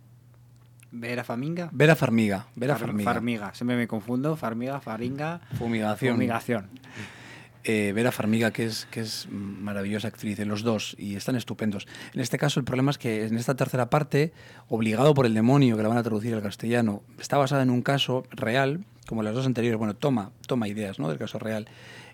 Vera Farmiga. Farmiga. Siempre me confundo. Faringa. Fumigación. Vera Farmiga, que es maravillosa actriz, los dos, y están estupendos. En este caso, el problema es que en esta tercera parte, Obligado por el demonio, que la van a traducir al castellano, está basada en un caso real, como las dos anteriores. Bueno, toma ideas, ¿no?, del caso real.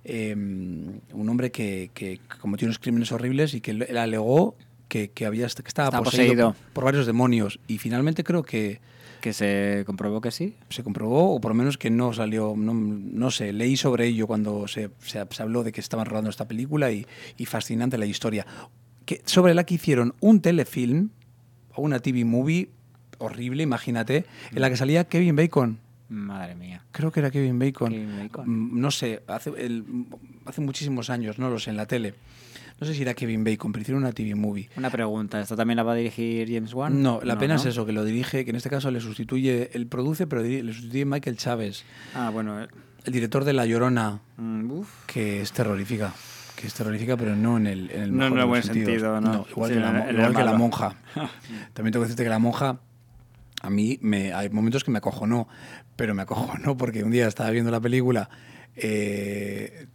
Un hombre que cometió unos crímenes horribles y que él alegó que estaba poseído por varios demonios, y finalmente creo que se comprobó que sí. Se comprobó, o por lo menos que no salió, no sé, leí sobre ello cuando se habló de que estaban rodando esta película y fascinante la historia. Sobre la que hicieron un telefilm o una TV movie horrible, imagínate, en la que salía Kevin Bacon. Madre mía. Creo que era Kevin Bacon. No sé, hace muchísimos años, no lo sé, en la tele. No sé si era Kevin Bacon, pero hicieron una TV movie. Una pregunta, ¿esto también la va a dirigir James Wan? No, la pena es eso, que lo dirige, que en este caso le sustituye, él produce, pero le sustituye Michael Chávez. Ah, bueno. El director de La Llorona, que es terrorífica, pero no en el mejor no en el buen sentidos. Sentido, ¿no? Igual sí, que La Monja. También tengo que decirte que La Monja, a mí hay momentos que me acojonó, pero me acojonó porque un día estaba viendo la película en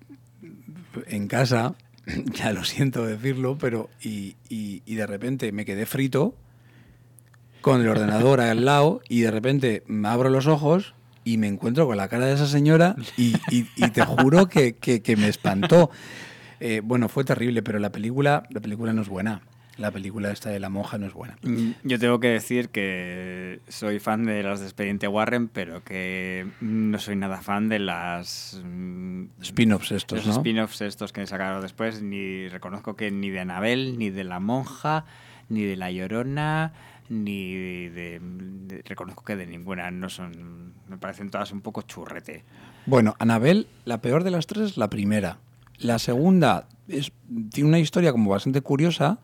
casa. Ya lo siento decirlo, pero y de repente me quedé frito con el ordenador al lado y de repente me abro los ojos y me encuentro con la cara de esa señora y te juro que me espantó. Bueno, fue terrible, pero la película no es buena. La película esta de La Monja no es buena. Yo tengo que decir que soy fan de las de Expediente Warren, pero que no soy nada fan de las spin-offs estos, los ¿no? Spin-offs estos que sacaron después. Ni reconozco que ni de Annabelle, ni de La Monja, ni de La Llorona, ni reconozco que de ninguna. No son, me parecen todas un poco churrete. Bueno, Annabelle, la peor de las tres es la primera. La segunda tiene una historia como bastante curiosa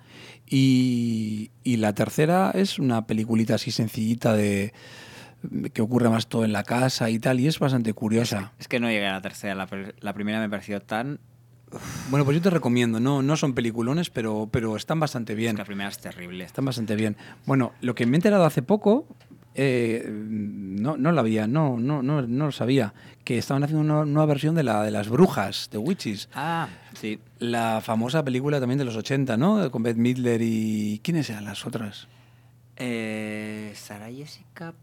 y la tercera es una peliculita así sencillita que ocurre más todo en la casa y tal, y es bastante curiosa. Es que no llegué a la tercera, la primera me pareció tan... Bueno, pues yo te recomiendo, no son peliculones, pero están bastante bien. Es que la primera es terrible. Están bastante bien. Bueno, lo que me he enterado hace poco, no lo sabía, que estaban haciendo una nueva versión de las brujas, de Witches. Ah, sí. La famosa película también de los 80, ¿no? Con Bette Midler y... ¿Quiénes eran las otras? Sarah Jessica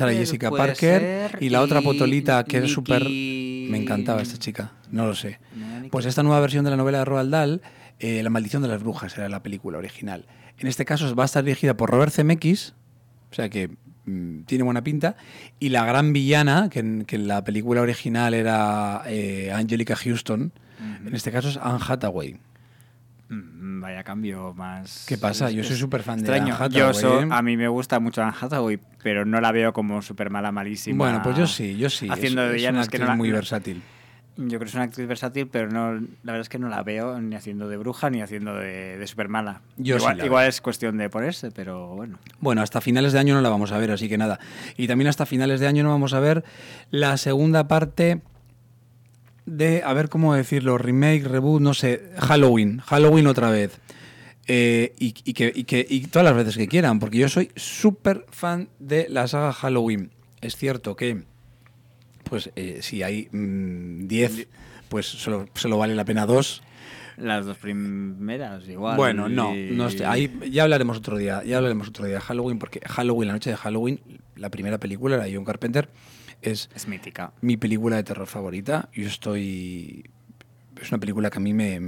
Parker y la otra potolita que es súper... Me encantaba esta chica, no lo sé. Pues esta nueva versión de la novela de Roald Dahl, La maldición de las brujas era la película original. En este caso va a estar dirigida por Robert Zemeckis, o sea que tiene buena pinta. Y la gran villana, que en la película original era Angelica Houston, en este caso es Anne Hathaway. Vaya cambio más... ¿Qué pasa? Yo soy súper fan de Anne Hathaway. A mí me gusta mucho Anne Hathaway, pero no la veo como súper mala, malísima. Bueno, pues yo sí. Haciendo de villana, es una actriz muy versátil. Yo creo que es una actriz versátil, pero no, la verdad es que no la veo ni haciendo de bruja ni haciendo de súper mala. Igual es cuestión de ponerse, pero bueno. Bueno, hasta finales de año no la vamos a ver, así que nada. Y también hasta finales de año no vamos a ver la segunda parte de, a ver cómo decirlo, remake, reboot, no sé, Halloween otra vez. Y todas las veces que quieran, porque yo soy súper fan de la saga Halloween. Es cierto que, pues, si hay 10, pues solo vale la pena 2. Las 2 primeras, igual. Bueno, no sé, ahí ya hablaremos otro día de Halloween, porque Halloween, la noche de Halloween, la primera película, la de John Carpenter, es mítica. Mi película de terror favorita. Es una película que a mí me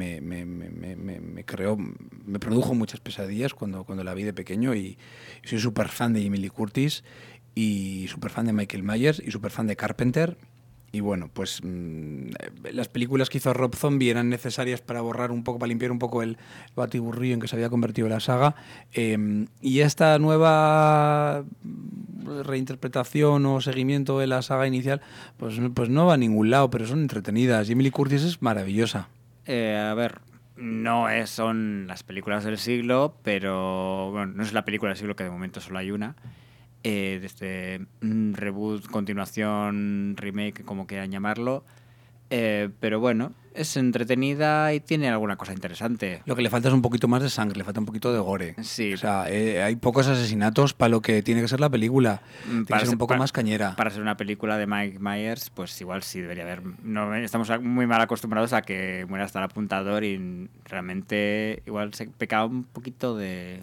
produjo muchas pesadillas cuando la vi de pequeño, y soy súper fan de Jamie Lee Curtis y súper fan de Michael Myers y súper fan de Carpenter. Y bueno, pues las películas que hizo Rob Zombie eran necesarias para limpiar un poco el batiburrillo en que se había convertido la saga. Y esta nueva reinterpretación o seguimiento de la saga inicial, pues no va a ningún lado, pero son entretenidas. Jamie Lee Curtis es maravillosa. A ver, no son las películas del siglo, pero bueno, no es la película del siglo, que de momento solo hay una. Desde reboot, continuación, remake, como quieran llamarlo, pero bueno, es entretenida y tiene alguna cosa interesante. Lo que le falta es un poquito más de sangre, le falta un poquito de gore. Sí. O sea, hay pocos asesinatos para lo que tiene que ser la película. Tiene que ser un poco más cañera. Para ser una película de Mike Myers, pues igual sí debería haber. No, estamos muy mal acostumbrados a que muera hasta el apuntador, y realmente igual se peca un poquito de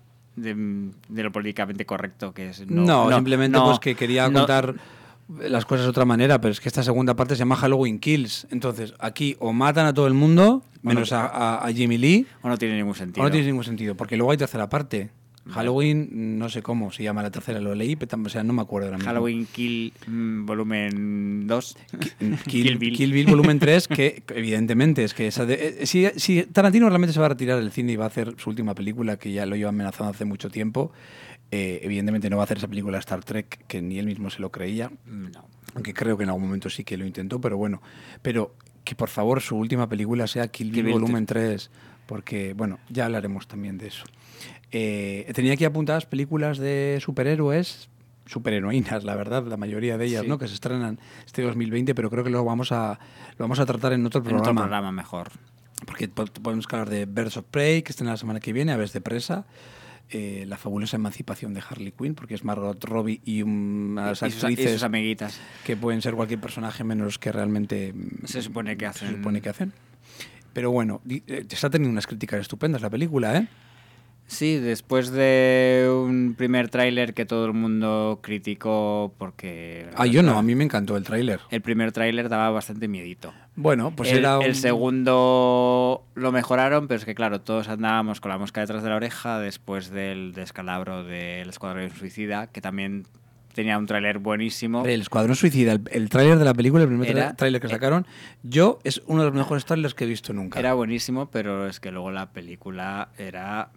lo políticamente correcto que es. Simplemente pues que quería contar las cosas de otra manera, pero es que esta segunda parte se llama Halloween Kills. Entonces, aquí o matan a todo el mundo, menos a Jamie Lee, o no tiene ningún sentido. O no tiene ningún sentido, porque luego hay tercera parte. Halloween, no sé cómo se llama la tercera, lo leí, pero o sea, no me acuerdo ahora mismo. Halloween Kill volumen 2. Kill Bill volumen 3, que evidentemente es que si Tarantino realmente se va a retirar del cine y va a hacer su última película, que ya lo lleva amenazando hace mucho tiempo, evidentemente no va a hacer esa película Star Trek, que ni él mismo se lo creía. No. Aunque creo que en algún momento sí que lo intentó, pero bueno. Pero que por favor su última película sea Kill Bill volumen 3, porque bueno, ya hablaremos también de eso. Tenía aquí apuntadas películas de superheroínas, la verdad, la mayoría de ellas, sí, ¿no? Que se estrenan este 2020, pero creo que lo vamos a tratar en otro programa. En otro programa mejor. Porque podemos hablar de Birds of Prey, que estrena la semana que viene, Aves de presa, la fabulosa emancipación de Harley Quinn, porque es Margot Robbie y unas actrices y sus amiguitas, que pueden ser cualquier personaje menos los que realmente se supone que hacen. Pero bueno, está teniendo unas críticas estupendas la película, ¿eh? Sí, después de un primer tráiler que todo el mundo criticó porque... yo no, a mí me encantó el tráiler. El primer tráiler daba bastante miedito. Bueno, pues el segundo lo mejoraron, pero es que claro, todos andábamos con la mosca detrás de la oreja después del descalabro del Escuadrón Suicida, que también tenía un tráiler buenísimo. El Escuadrón Suicida, el tráiler de la película, el primer tráiler que sacaron, es uno de los mejores tráilers que he visto nunca. Era buenísimo, pero es que luego la película era...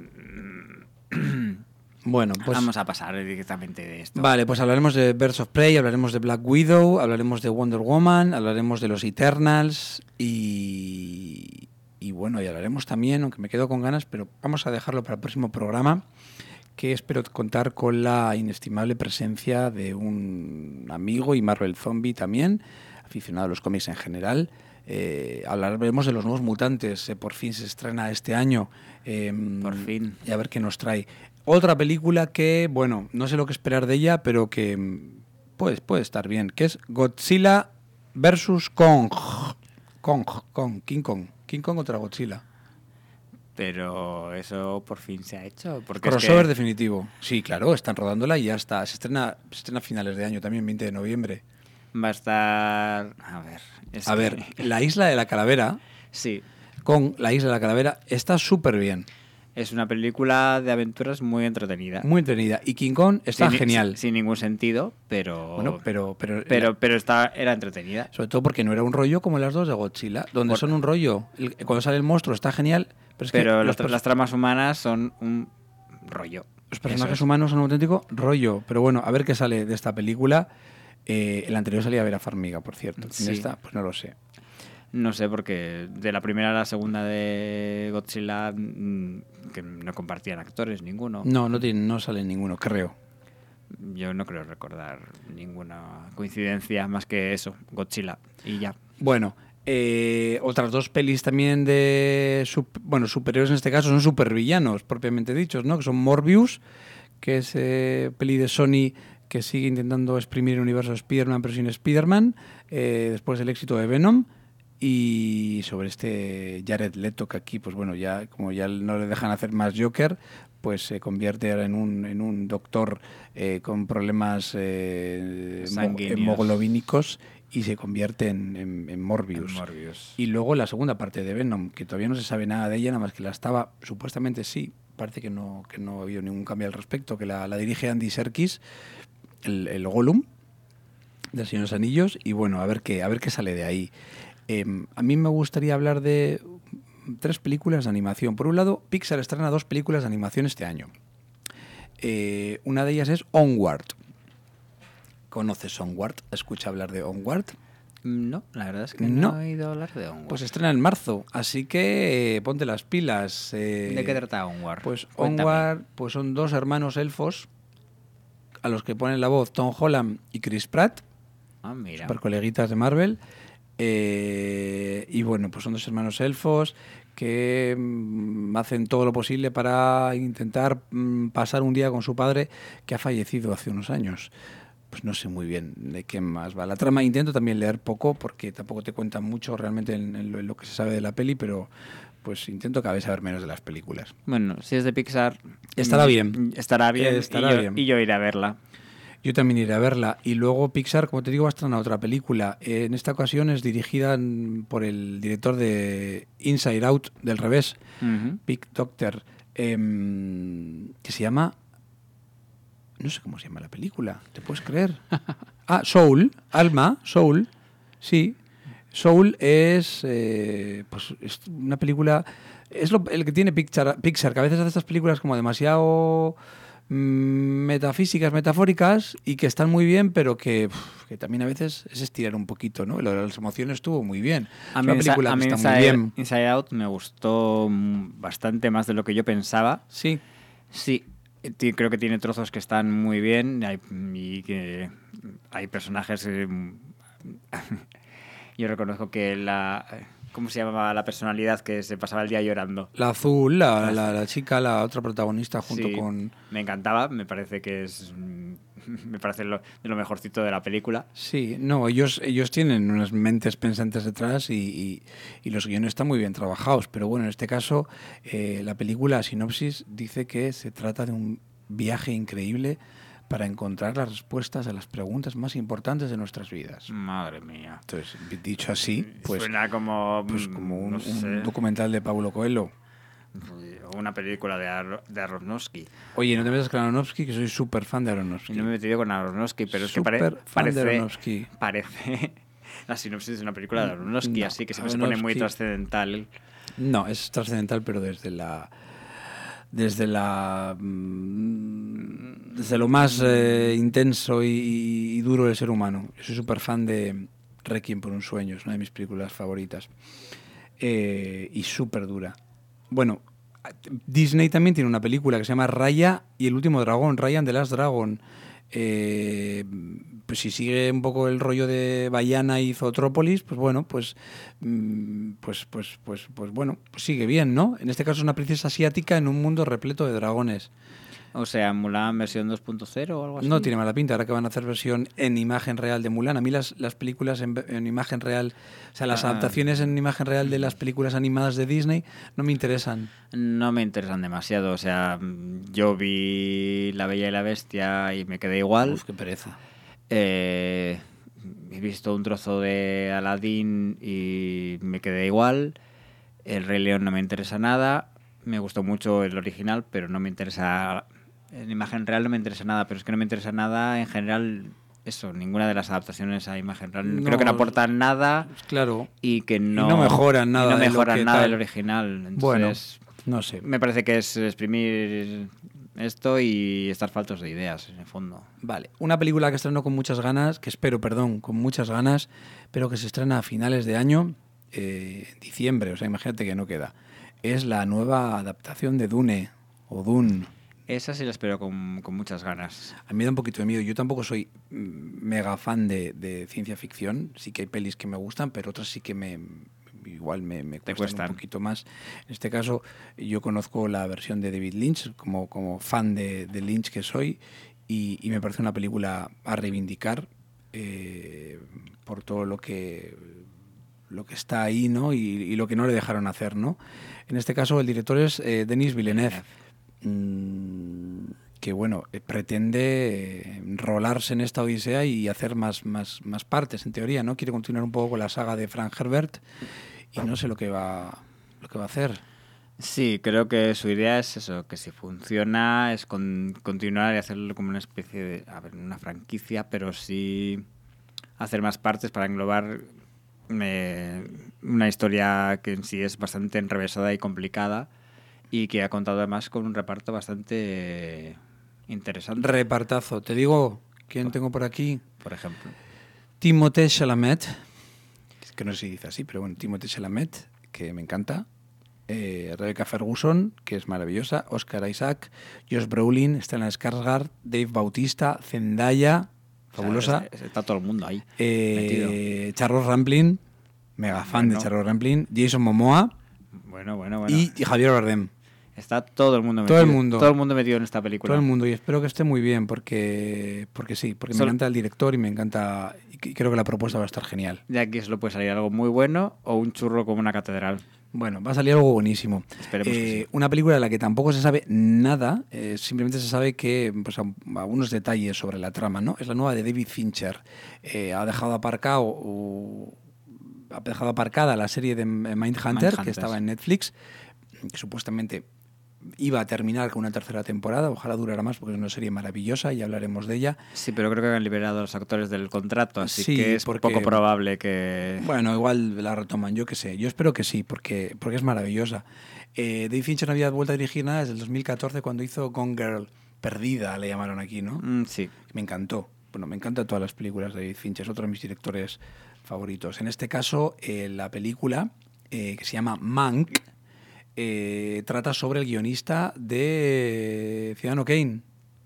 Bueno, pues vamos a pasar directamente de esto. Vale, pues hablaremos de Birds of Prey, hablaremos de Black Widow, hablaremos de Wonder Woman, hablaremos de los Eternals y bueno, y hablaremos también, aunque me quedo con ganas, pero vamos a dejarlo para el próximo programa, que espero contar con la inestimable presencia de un amigo y Marvel Zombie también, aficionado a los cómics en general. Hablaremos de los nuevos mutantes, por fin se estrena este año. Por fin. Y a ver qué nos trae. Otra película que, bueno, no sé lo que esperar de ella, pero que puede estar bien, que es Godzilla vs. King Kong contra Godzilla. Pero eso por fin se ha hecho. Crossover definitivo. Sí, claro, están rodándola y ya está. Se estrena a finales de año también, 20 de noviembre. Va a estar... A ver, la Isla de la Calavera. Sí. Con la Isla de la Calavera está súper bien. Es una película de aventuras muy entretenida. Muy entretenida. Y King Kong está genial. Sin ningún sentido, pero... Bueno, pero era entretenida. Sobre todo porque no era un rollo como las dos de Godzilla, donde son un rollo. Cuando sale el monstruo está genial, pero es que las tramas humanas son un rollo. Los personajes humanos son un auténtico rollo. Pero bueno, a ver qué sale de esta película. El anterior salía Vera Farmiga, por cierto. Sí. En esta, pues no lo sé. No sé, porque de la primera a la segunda de Godzilla que no compartían actores ninguno. No sale ninguno, creo. Yo no creo recordar ninguna coincidencia más que eso, Godzilla, y ya. Bueno, otras dos pelis también de superhéroes en este caso son supervillanos, propiamente dichos, ¿no? Que son Morbius, que es peli de Sony que sigue intentando exprimir el universo de Spider-Man pero sin Spider-Man, después del éxito de Venom. Y sobre este Jared Leto, que aquí, pues bueno, ya como ya no le dejan hacer más Joker, pues se convierte ahora en un doctor con problemas hemoglobínicos y se convierte en Morbius. Y luego la segunda parte de Venom, que todavía no se sabe nada de ella, nada más que la estaba, supuestamente sí, parece que no ha habido ningún cambio al respecto, que la dirige Andy Serkis, el Gollum del Señor de los Anillos, y bueno, a ver qué sale de ahí. A mí me gustaría hablar de 3 películas de animación. Por un lado, Pixar estrena 2 películas de animación este año. Una de ellas es Onward. ¿Conoces Onward? ¿Escucha hablar de Onward? No, la verdad es que no he oído hablar de Onward. Pues estrena en marzo, así que ponte las pilas. ¿De qué trata Onward? Pues Cuéntame. Onward pues son 2 hermanos elfos a los que ponen la voz Tom Holland y Chris Pratt. Ah, mira. Super coleguitas de Marvel. Y bueno, pues son 2 hermanos elfos que hacen todo lo posible para intentar pasar un día con su padre que ha fallecido hace unos años. Pues no sé muy bien de qué más va la trama. Intento también leer poco porque tampoco te cuentan mucho realmente en lo que se sabe de la peli, pero pues intento cada vez saber menos de las películas. Bueno, si es de Pixar... Estará bien. Estará bien, bien. Y yo iré a verla. Yo también iré a verla. Y luego Pixar, como te digo, va a estrenar otra película. En esta ocasión es dirigida por el director de Inside Out, del revés, Big Doctor, que se llama... No sé cómo se llama la película. ¿Te puedes creer? Soul. Alma. Soul. Sí. Soul es... pues es una película... Es el que tiene Pixar, que a veces hace estas películas como demasiado... metafísicas, metafóricas y que están muy bien, pero que también a veces es estirar un poquito, ¿no? Lo de las emociones estuvo muy bien. A mí Inside Out me gustó bastante más de lo que yo pensaba. Sí. Sí, creo que tiene trozos que están muy bien y que hay personajes... Yo reconozco que ¿cómo se llamaba la personalidad que se pasaba el día llorando? La azul, la chica, la otra protagonista junto con... Me encantaba, me parece que me parece de lo mejorcito de la película. Sí, no, ellos tienen unas mentes pensantes detrás y los guiones están muy bien trabajados, pero bueno, en este caso la película, la sinopsis, dice que se trata de un viaje increíble para encontrar las respuestas a las preguntas más importantes de nuestras vidas. Madre mía. Entonces, dicho así, pues suena como un documental de Paulo Coelho. Una película de Aronofsky. Oye, no te metas con Aronofsky, que soy súper fan de Aronofsky. Y no me he metido con Aronofsky, pero es que parece la sinopsis de una película de Aronofsky, así que se pone muy trascendental. No, es trascendental, pero desde lo más intenso y duro del ser humano. Yo soy súper fan de Requiem por un sueño, es una de mis películas favoritas. Y súper dura. Bueno, Disney también tiene una película que se llama Raya y el último dragón, Raya and the Last Dragon. Pues si sigue un poco el rollo de Baiana y Zootrópolis, pues bueno, pues bueno, pues sigue bien, ¿no? En este caso es una princesa asiática en un mundo repleto de dragones. O sea, Mulan versión 2.0 o algo así. No tiene mala pinta, ahora que van a hacer versión en imagen real de Mulan. A mí las películas en imagen real, o sea, las adaptaciones en imagen real de las películas animadas de Disney no me interesan. No me interesan demasiado, o sea, yo vi La Bella y la Bestia y me quedé igual. Uf, qué pereza. He visto un trozo de Aladdin y me quedé igual. El Rey León no me interesa nada. me gustó mucho el original, pero no me interesa... En imagen real no me interesa nada, pero es que no me interesa nada en general... Eso, ninguna de las adaptaciones a imagen real. Creo que no aportan nada. Claro. Y que no mejoran nada. Y no mejoran nada del original. Entonces, bueno, no sé. Me parece que es exprimir esto y estar faltos de ideas, en el fondo. Vale. Una película que estrenó con muchas ganas, con muchas ganas, pero que se estrena a finales de año, diciembre, o sea, imagínate que no queda. Es la nueva adaptación de Dune, o Dune. Esa sí la espero con muchas ganas. A mí me da un poquito de miedo. Yo tampoco soy mega fan de ciencia ficción. Sí que hay pelis que me gustan, pero otras sí que igual me cuestan un poquito más. En este caso, yo conozco la versión de David Lynch, como fan de Lynch que soy, y me parece una película a reivindicar por todo lo que está ahí, ¿no? Y lo que no le dejaron hacer, ¿no? En este caso, el director es Denis Villeneuve. Que bueno, pretende enrolarse en esta odisea y hacer más partes, en teoría, ¿no? Quiere continuar un poco con la saga de Frank Herbert y no sé lo que va a hacer. Sí, creo que su idea es eso, que si funciona es continuar y hacerlo como una especie de, una franquicia, pero sí hacer más partes para englobar una historia que en sí es bastante enrevesada y complicada, y que ha contado además con un reparto bastante interesante. Repartazo. Te digo, ¿quién tengo por aquí? Por ejemplo. Timothée Chalamet, que no sé si dice así, pero bueno, Timothée Chalamet, que me encanta. Rebecca Ferguson, que es maravillosa. Oscar Isaac, Josh Brolin, Stellan Skarsgård, Dave Bautista, Zendaya, fabulosa. O sea, está todo el mundo ahí metido. Charles Rampling, mega fan de Charles Rampling. Jason Momoa. Bueno. Y Javier Bardem. Está todo el mundo metido. Todo el mundo metido en esta película. Todo el mundo, y espero que esté muy bien, porque sí, porque me encanta el director y me encanta, y creo que la propuesta va a estar genial. De aquí solo puede salir algo muy bueno o un churro como una catedral. Bueno, va a salir algo buenísimo. Esperemos que sí. Una película de la que tampoco se sabe nada, simplemente se sabe que pues, algunos detalles sobre la trama, ¿no? Es la nueva de David Fincher. Ha dejado aparcada la serie de Mindhunter, que estaba en Netflix, que supuestamente iba a terminar con una tercera temporada. Ojalá durara más, porque es una serie maravillosa y hablaremos de ella. Sí, pero creo que han liberado a los actores del contrato, así que es poco probable que... Bueno, igual la retoman, yo qué sé. Yo espero que sí, porque es maravillosa. David Fincher no había vuelto a dirigir nada desde el 2014, cuando hizo Gone Girl. Perdida, le llamaron aquí, ¿no? Sí. Me encantó. Bueno, me encantan todas las películas de David Fincher. Es otro de mis directores favoritos. En este caso, la película, que se llama Mank, trata sobre el guionista de Ciudadano Kane,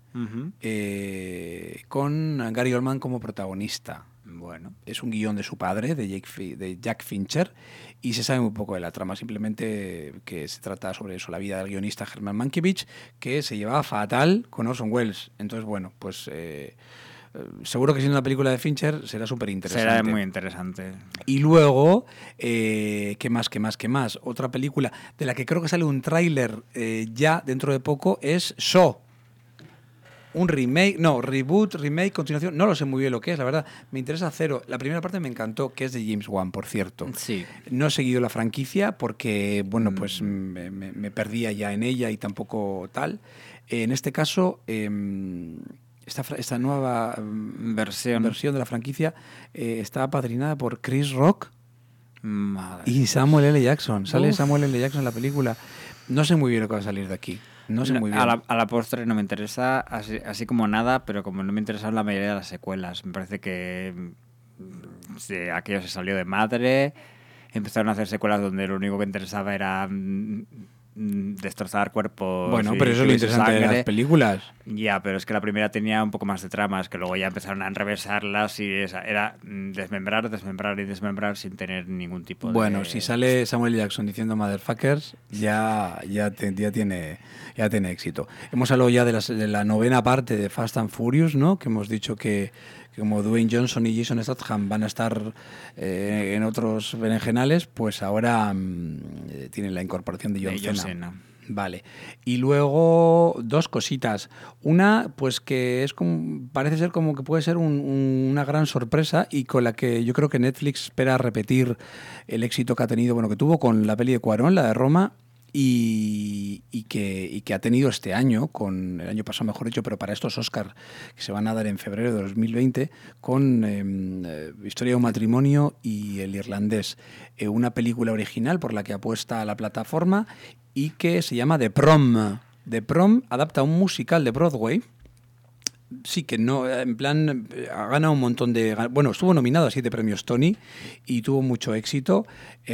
con Gary Oldman como protagonista. Bueno, es un guión de su padre, de Jack Fincher, y se sabe muy poco de la trama, simplemente que se trata sobre eso, la vida del guionista Herman Mankiewicz, que se llevaba fatal con Orson Welles. Entonces, bueno, pues... seguro que siendo una película de Fincher será súper interesante. Será muy interesante. Y luego, ¿qué más? Otra película de la que creo que sale un tráiler ya dentro de poco es Saw. Un reboot, remake, continuación. No lo sé muy bien lo que es, la verdad. Me interesa cero. La primera parte me encantó, que es de James Wan, por cierto. Sí. No he seguido la franquicia porque, bueno, pues me perdía ya en ella y tampoco tal. En este caso... Esta nueva versión de la franquicia está apadrinada por Chris Rock y Samuel L. Jackson. Sale Samuel L. Jackson en la película. No sé muy bien lo que va a salir de aquí. No sé muy bien. A la postre no me interesa así como nada, pero como no me interesan la mayoría de las secuelas. Me parece que aquello se salió de madre. Empezaron a hacer secuelas donde lo único que interesaba era... destrozar cuerpos. Bueno, pero eso es lo interesante de las películas. Ya, pero es que la primera tenía un poco más de tramas, que luego ya empezaron a enrevesarlas y era desmembrar sin tener ningún tipo de... Bueno, si sale Samuel Jackson diciendo motherfuckers, ya tiene éxito. Hemos hablado ya de la novena parte de Fast and Furious, ¿no? Que hemos dicho que como Dwayne Johnson y Jason Statham van a estar en otros berenjenales, pues ahora tienen la incorporación de John Cena. Vale. Y luego dos cositas. Una, pues que parece ser como que puede ser una gran sorpresa, y con la que yo creo que Netflix espera repetir el éxito que ha tenido, bueno, que tuvo con la peli de Cuarón, la de Roma, y que ha tenido este año, con el año pasado mejor dicho, pero para estos Oscars que se van a dar en febrero de 2020, con Historia de un matrimonio y El irlandés, una película original por la que apuesta a la plataforma y que se llama The Prom. The Prom adapta un musical de Broadway. Sí, que no, en plan, ha ganado un montón de... Bueno, estuvo nominado a 7 premios Tony y tuvo mucho éxito. Y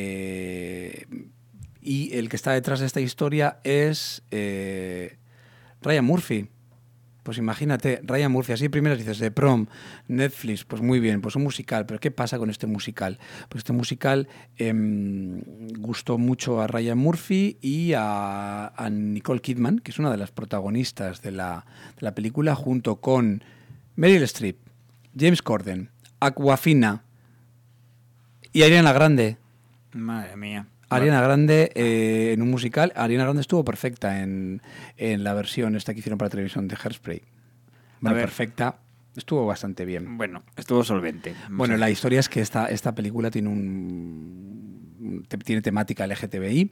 el que está detrás de esta historia es Ryan Murphy. Pues imagínate, Ryan Murphy, así primeras dices, de Prom, Netflix, pues muy bien, pues un musical. Pero ¿qué pasa con este musical? Pues este musical gustó mucho a Ryan Murphy y a Nicole Kidman, que es una de las protagonistas de la película, junto con Meryl Streep, James Corden, Awkwafina y Ariana Grande. Madre mía. Ariana Grande en un musical. Ariana Grande estuvo perfecta en la versión esta que hicieron para televisión de Hairspray. Bueno, perfecta. Estuvo bastante bien. Bueno, estuvo solvente. Bueno, la historia es que esta película tiene tiene temática LGTBI.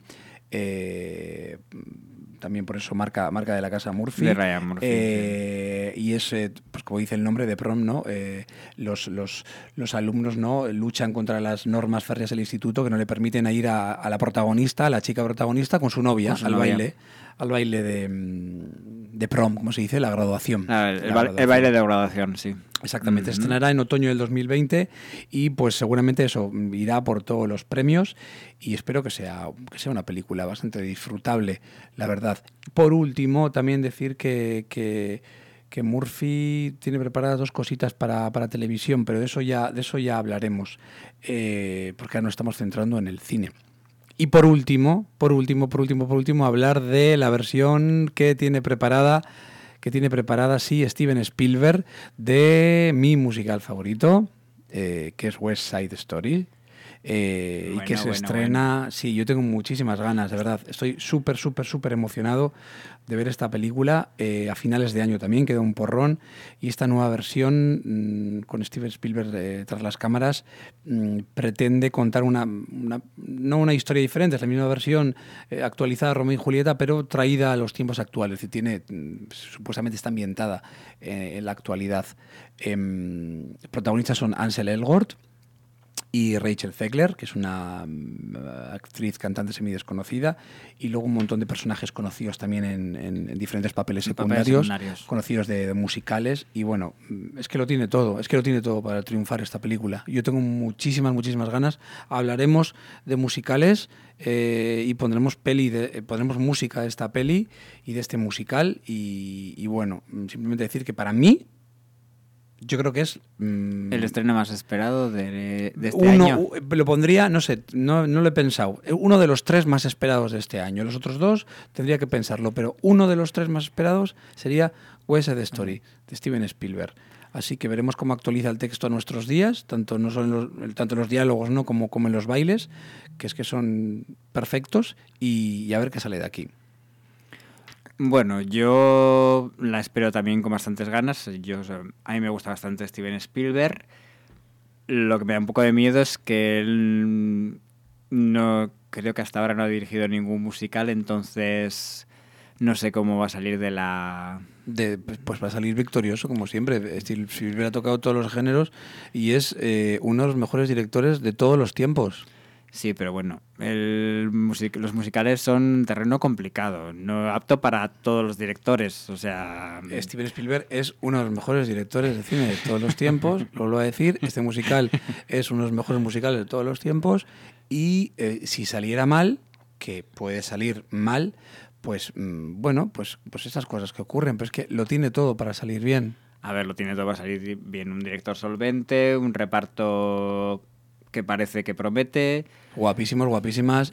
También por eso marca de la casa Murphy. De Ryan Murphy. Y es, pues como dice el nombre de Prom, ¿no? Los alumnos, ¿no?, luchan contra las normas férreas del instituto que no le permiten ir a la protagonista, a la chica protagonista, con su novia, al baile de prom, como se dice, la graduación. El baile de graduación, sí. Exactamente, se estrenará en otoño del 2020 y pues seguramente eso irá por todos los premios y espero que sea una película bastante disfrutable, la verdad. Por último, también decir que Murphy tiene preparadas 2 cositas para televisión, pero de eso ya hablaremos, porque ahora nos estamos centrando en el cine. Y por último, hablar de la versión que tiene preparada, sí, Steven Spielberg, de mi musical favorito, que es West Side Story. Y que se estrena... Sí, yo tengo muchísimas ganas, de verdad. Estoy súper emocionado de ver esta película. A finales de año también queda un porrón. Y esta nueva versión, con Steven Spielberg tras las cámaras, pretende contar no una historia diferente, es la misma versión actualizada, Romeo y Julieta, pero traída a los tiempos actuales. Es decir, supuestamente está ambientada en la actualidad. Protagonistas son Ansel Elgort y Rachel Zegler, que es una actriz, cantante semidesconocida, y luego un montón de personajes conocidos también en diferentes papeles secundarios, conocidos de musicales, y bueno, es que lo tiene todo para triunfar esta película. Yo tengo muchísimas ganas. Hablaremos de musicales y pondremos música de esta peli y de este musical, y bueno, simplemente decir que para mí yo creo que es... el estreno más esperado de este año. Lo pondría, no sé, no lo he pensado. Uno de los 3 más esperados de este año. Los otros 2 tendría que pensarlo, pero uno de los 3 más esperados sería West Side Story, de Steven Spielberg. Así que veremos cómo actualiza el texto a nuestros días, tanto en los diálogos, ¿no?, como en los bailes, que son perfectos, y a ver qué sale de aquí. Bueno, yo la espero también con bastantes ganas. A mí me gusta bastante Steven Spielberg. Lo que me da un poco de miedo es que él creo que hasta ahora no ha dirigido ningún musical, entonces no sé cómo va a salir pues va a salir victorioso, como siempre. Spielberg ha tocado todos los géneros y es uno de los mejores directores de todos los tiempos. Sí, pero bueno, los musicales son un terreno complicado, no apto para todos los directores, o sea... Steven Spielberg es uno de los mejores directores de cine de todos los tiempos, lo vuelvo a decir, este musical es uno de los mejores musicales de todos los tiempos, y si saliera mal, que puede salir mal, pues bueno, pues estas cosas que ocurren, pero es que lo tiene todo para salir bien. A ver, lo tiene todo para salir bien, un director solvente, un reparto que parece que promete. Guapísimas,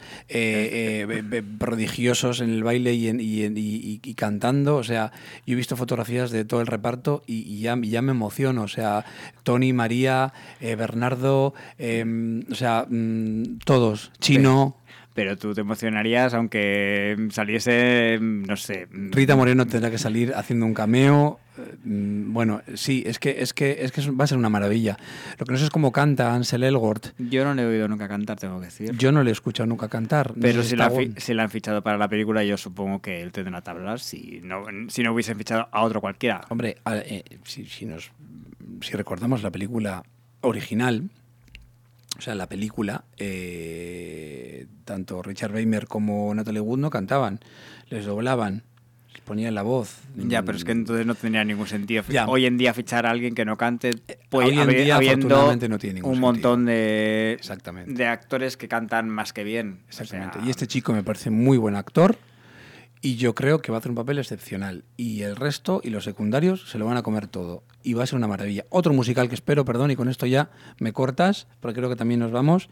prodigiosos en el baile y cantando. O sea, yo he visto fotografías de todo el reparto y ya me emociono. O sea, Tony, María, Bernardo, o sea, todos. Chino. Pero tú te emocionarías aunque saliese, no sé... Rita Moreno tendrá que salir haciendo un cameo. Bueno, sí, es que va a ser una maravilla. Lo que no sé es cómo canta Ansel Elgort. Yo no le he oído nunca cantar, tengo que decir. Yo no le he escuchado nunca cantar. Pero no sé si la han fichado para la película, yo supongo que él tendrá tablas si no hubiesen fichado a otro cualquiera. Hombre, si recordamos la película original... O sea, en la película, tanto Richard Beimer como Natalie Wood no cantaban, les doblaban, les ponían la voz. Ya, pero es que entonces no tendría ningún sentido. Ya. Hoy en día fichar a alguien que no cante, pues hoy en día, afortunadamente, no tiene ningún un sentido. Montón de actores que cantan más que bien. Exactamente. O sea, y este chico me parece muy buen actor y yo creo que va a hacer un papel excepcional. Y el resto y los secundarios se lo van a comer todo. Y va a ser una maravilla. Otro musical que espero, perdón, y con esto ya me cortas, porque creo que también nos vamos,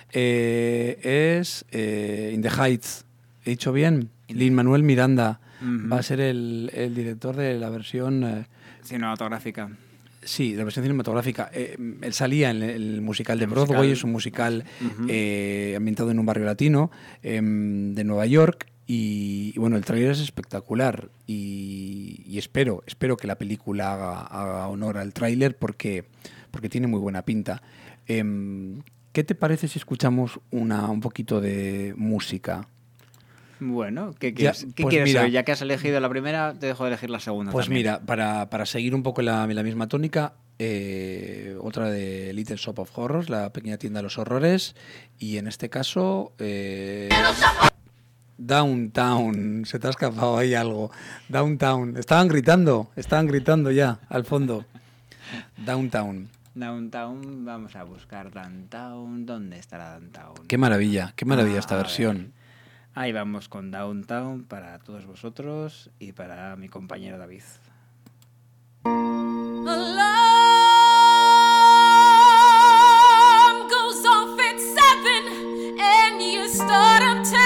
es In the Heights. ¿He dicho bien? Lin-Manuel Miranda va a ser el director de la versión... cinematográfica. Sí, la versión cinematográfica. Él salía en el musical de Broadway, es un musical ambientado en un barrio latino de Nueva York. Y bueno, el tráiler es espectacular y espero que la película haga honor al tráiler porque tiene muy buena pinta. ¿Qué te parece si escuchamos un poquito de música? Bueno, ¿qué quieres oír? Ya que has elegido la primera, te dejo de elegir la segunda. Pues también. Mira, para seguir un poco la misma tónica, otra de Little Shop of Horrors, la pequeña tienda de los horrores, y en este caso... Downtown, se te ha escapado ahí algo. Downtown, estaban gritando ya al fondo. Downtown, vamos a buscar Downtown. ¿Dónde estará Downtown? Qué maravilla esta versión. Ahí vamos con Downtown para todos vosotros y para mi compañero David. Alarm goes off at 7 and you start uptown.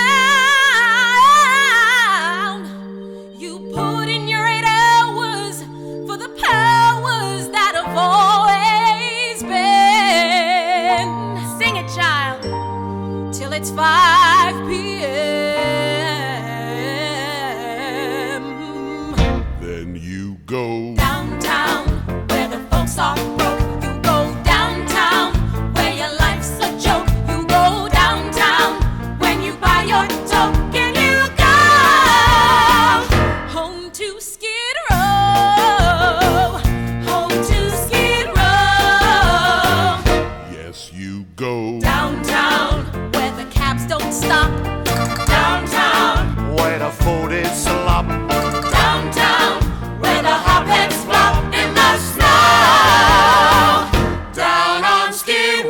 Put in your 8 hours for the powers that have always been. Sing it, child, till it's 5 p.m. Then you go downtown where the folks are broke. You go downtown where your life's a joke. You go downtown when you buy your token. To Skid Row, home to Skid Row. Yes, you go downtown where the cabs don't stop. Downtown where the food is slop. Downtown where the hopheads flop in the snow. Down on Skid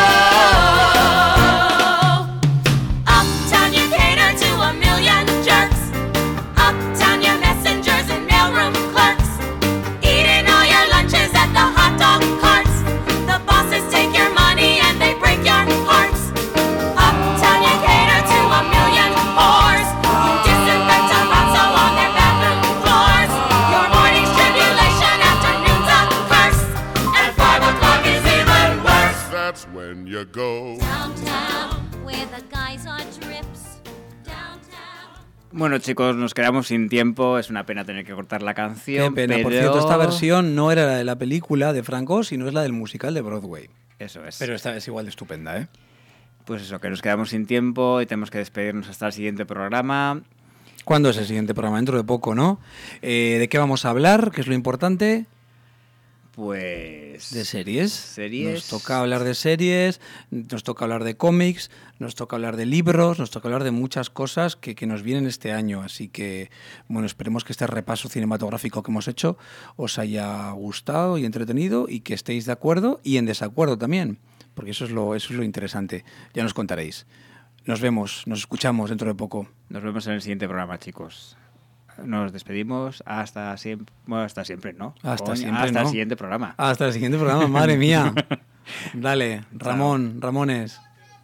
Row. Uptown you cater to a million jerks. Uptown you messengers and mailroom clerks, eating all your lunches at the hot dog carts. The bosses take your money and they break your hearts. Uptown you cater to a million whores. You disinfect Toronto on their bathroom floors. Your morning's tribulation, afternoon's a curse, and 5 o'clock is even worse. That's when you go Downtown where the guys are drips. Bueno, chicos, nos quedamos sin tiempo. Es una pena tener que cortar la canción. Qué pena. Pero... Por cierto, esta versión no era la de la película de Franco, sino es la del musical de Broadway. Eso es. Pero esta es igual de estupenda, ¿eh? Pues eso, que nos quedamos sin tiempo y tenemos que despedirnos hasta el siguiente programa. ¿Cuándo es el siguiente programa? Dentro de poco, ¿no? ¿De qué vamos a hablar? ¿Qué es lo importante? Pues... ¿De series? Nos toca hablar de series, nos toca hablar de cómics, nos toca hablar de libros, nos toca hablar de muchas cosas que nos vienen este año. Así que, bueno, esperemos que este repaso cinematográfico que hemos hecho os haya gustado y entretenido y que estéis de acuerdo y en desacuerdo también, porque eso es lo interesante. Ya nos contaréis. Nos vemos, nos escuchamos dentro de poco. Nos vemos en el siguiente programa, chicos. Nos despedimos hasta siempre. Bueno, hasta siempre, ¿no? Hasta el siguiente programa. Hasta el siguiente programa, madre mía. Dale, Ramón, Ramones.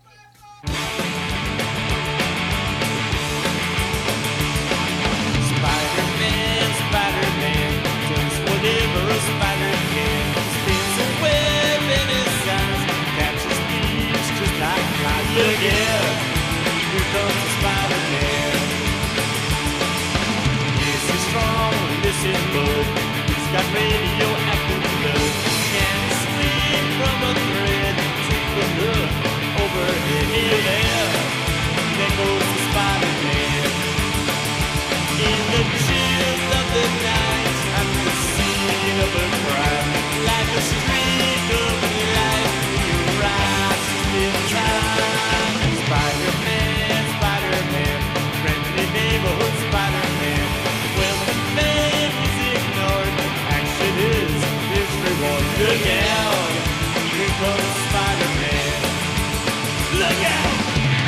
Spider-Man, Spider-Man, just whatever a spider can. Spins a web in his eyes, catches thieves just like flies. Look out, here Look out!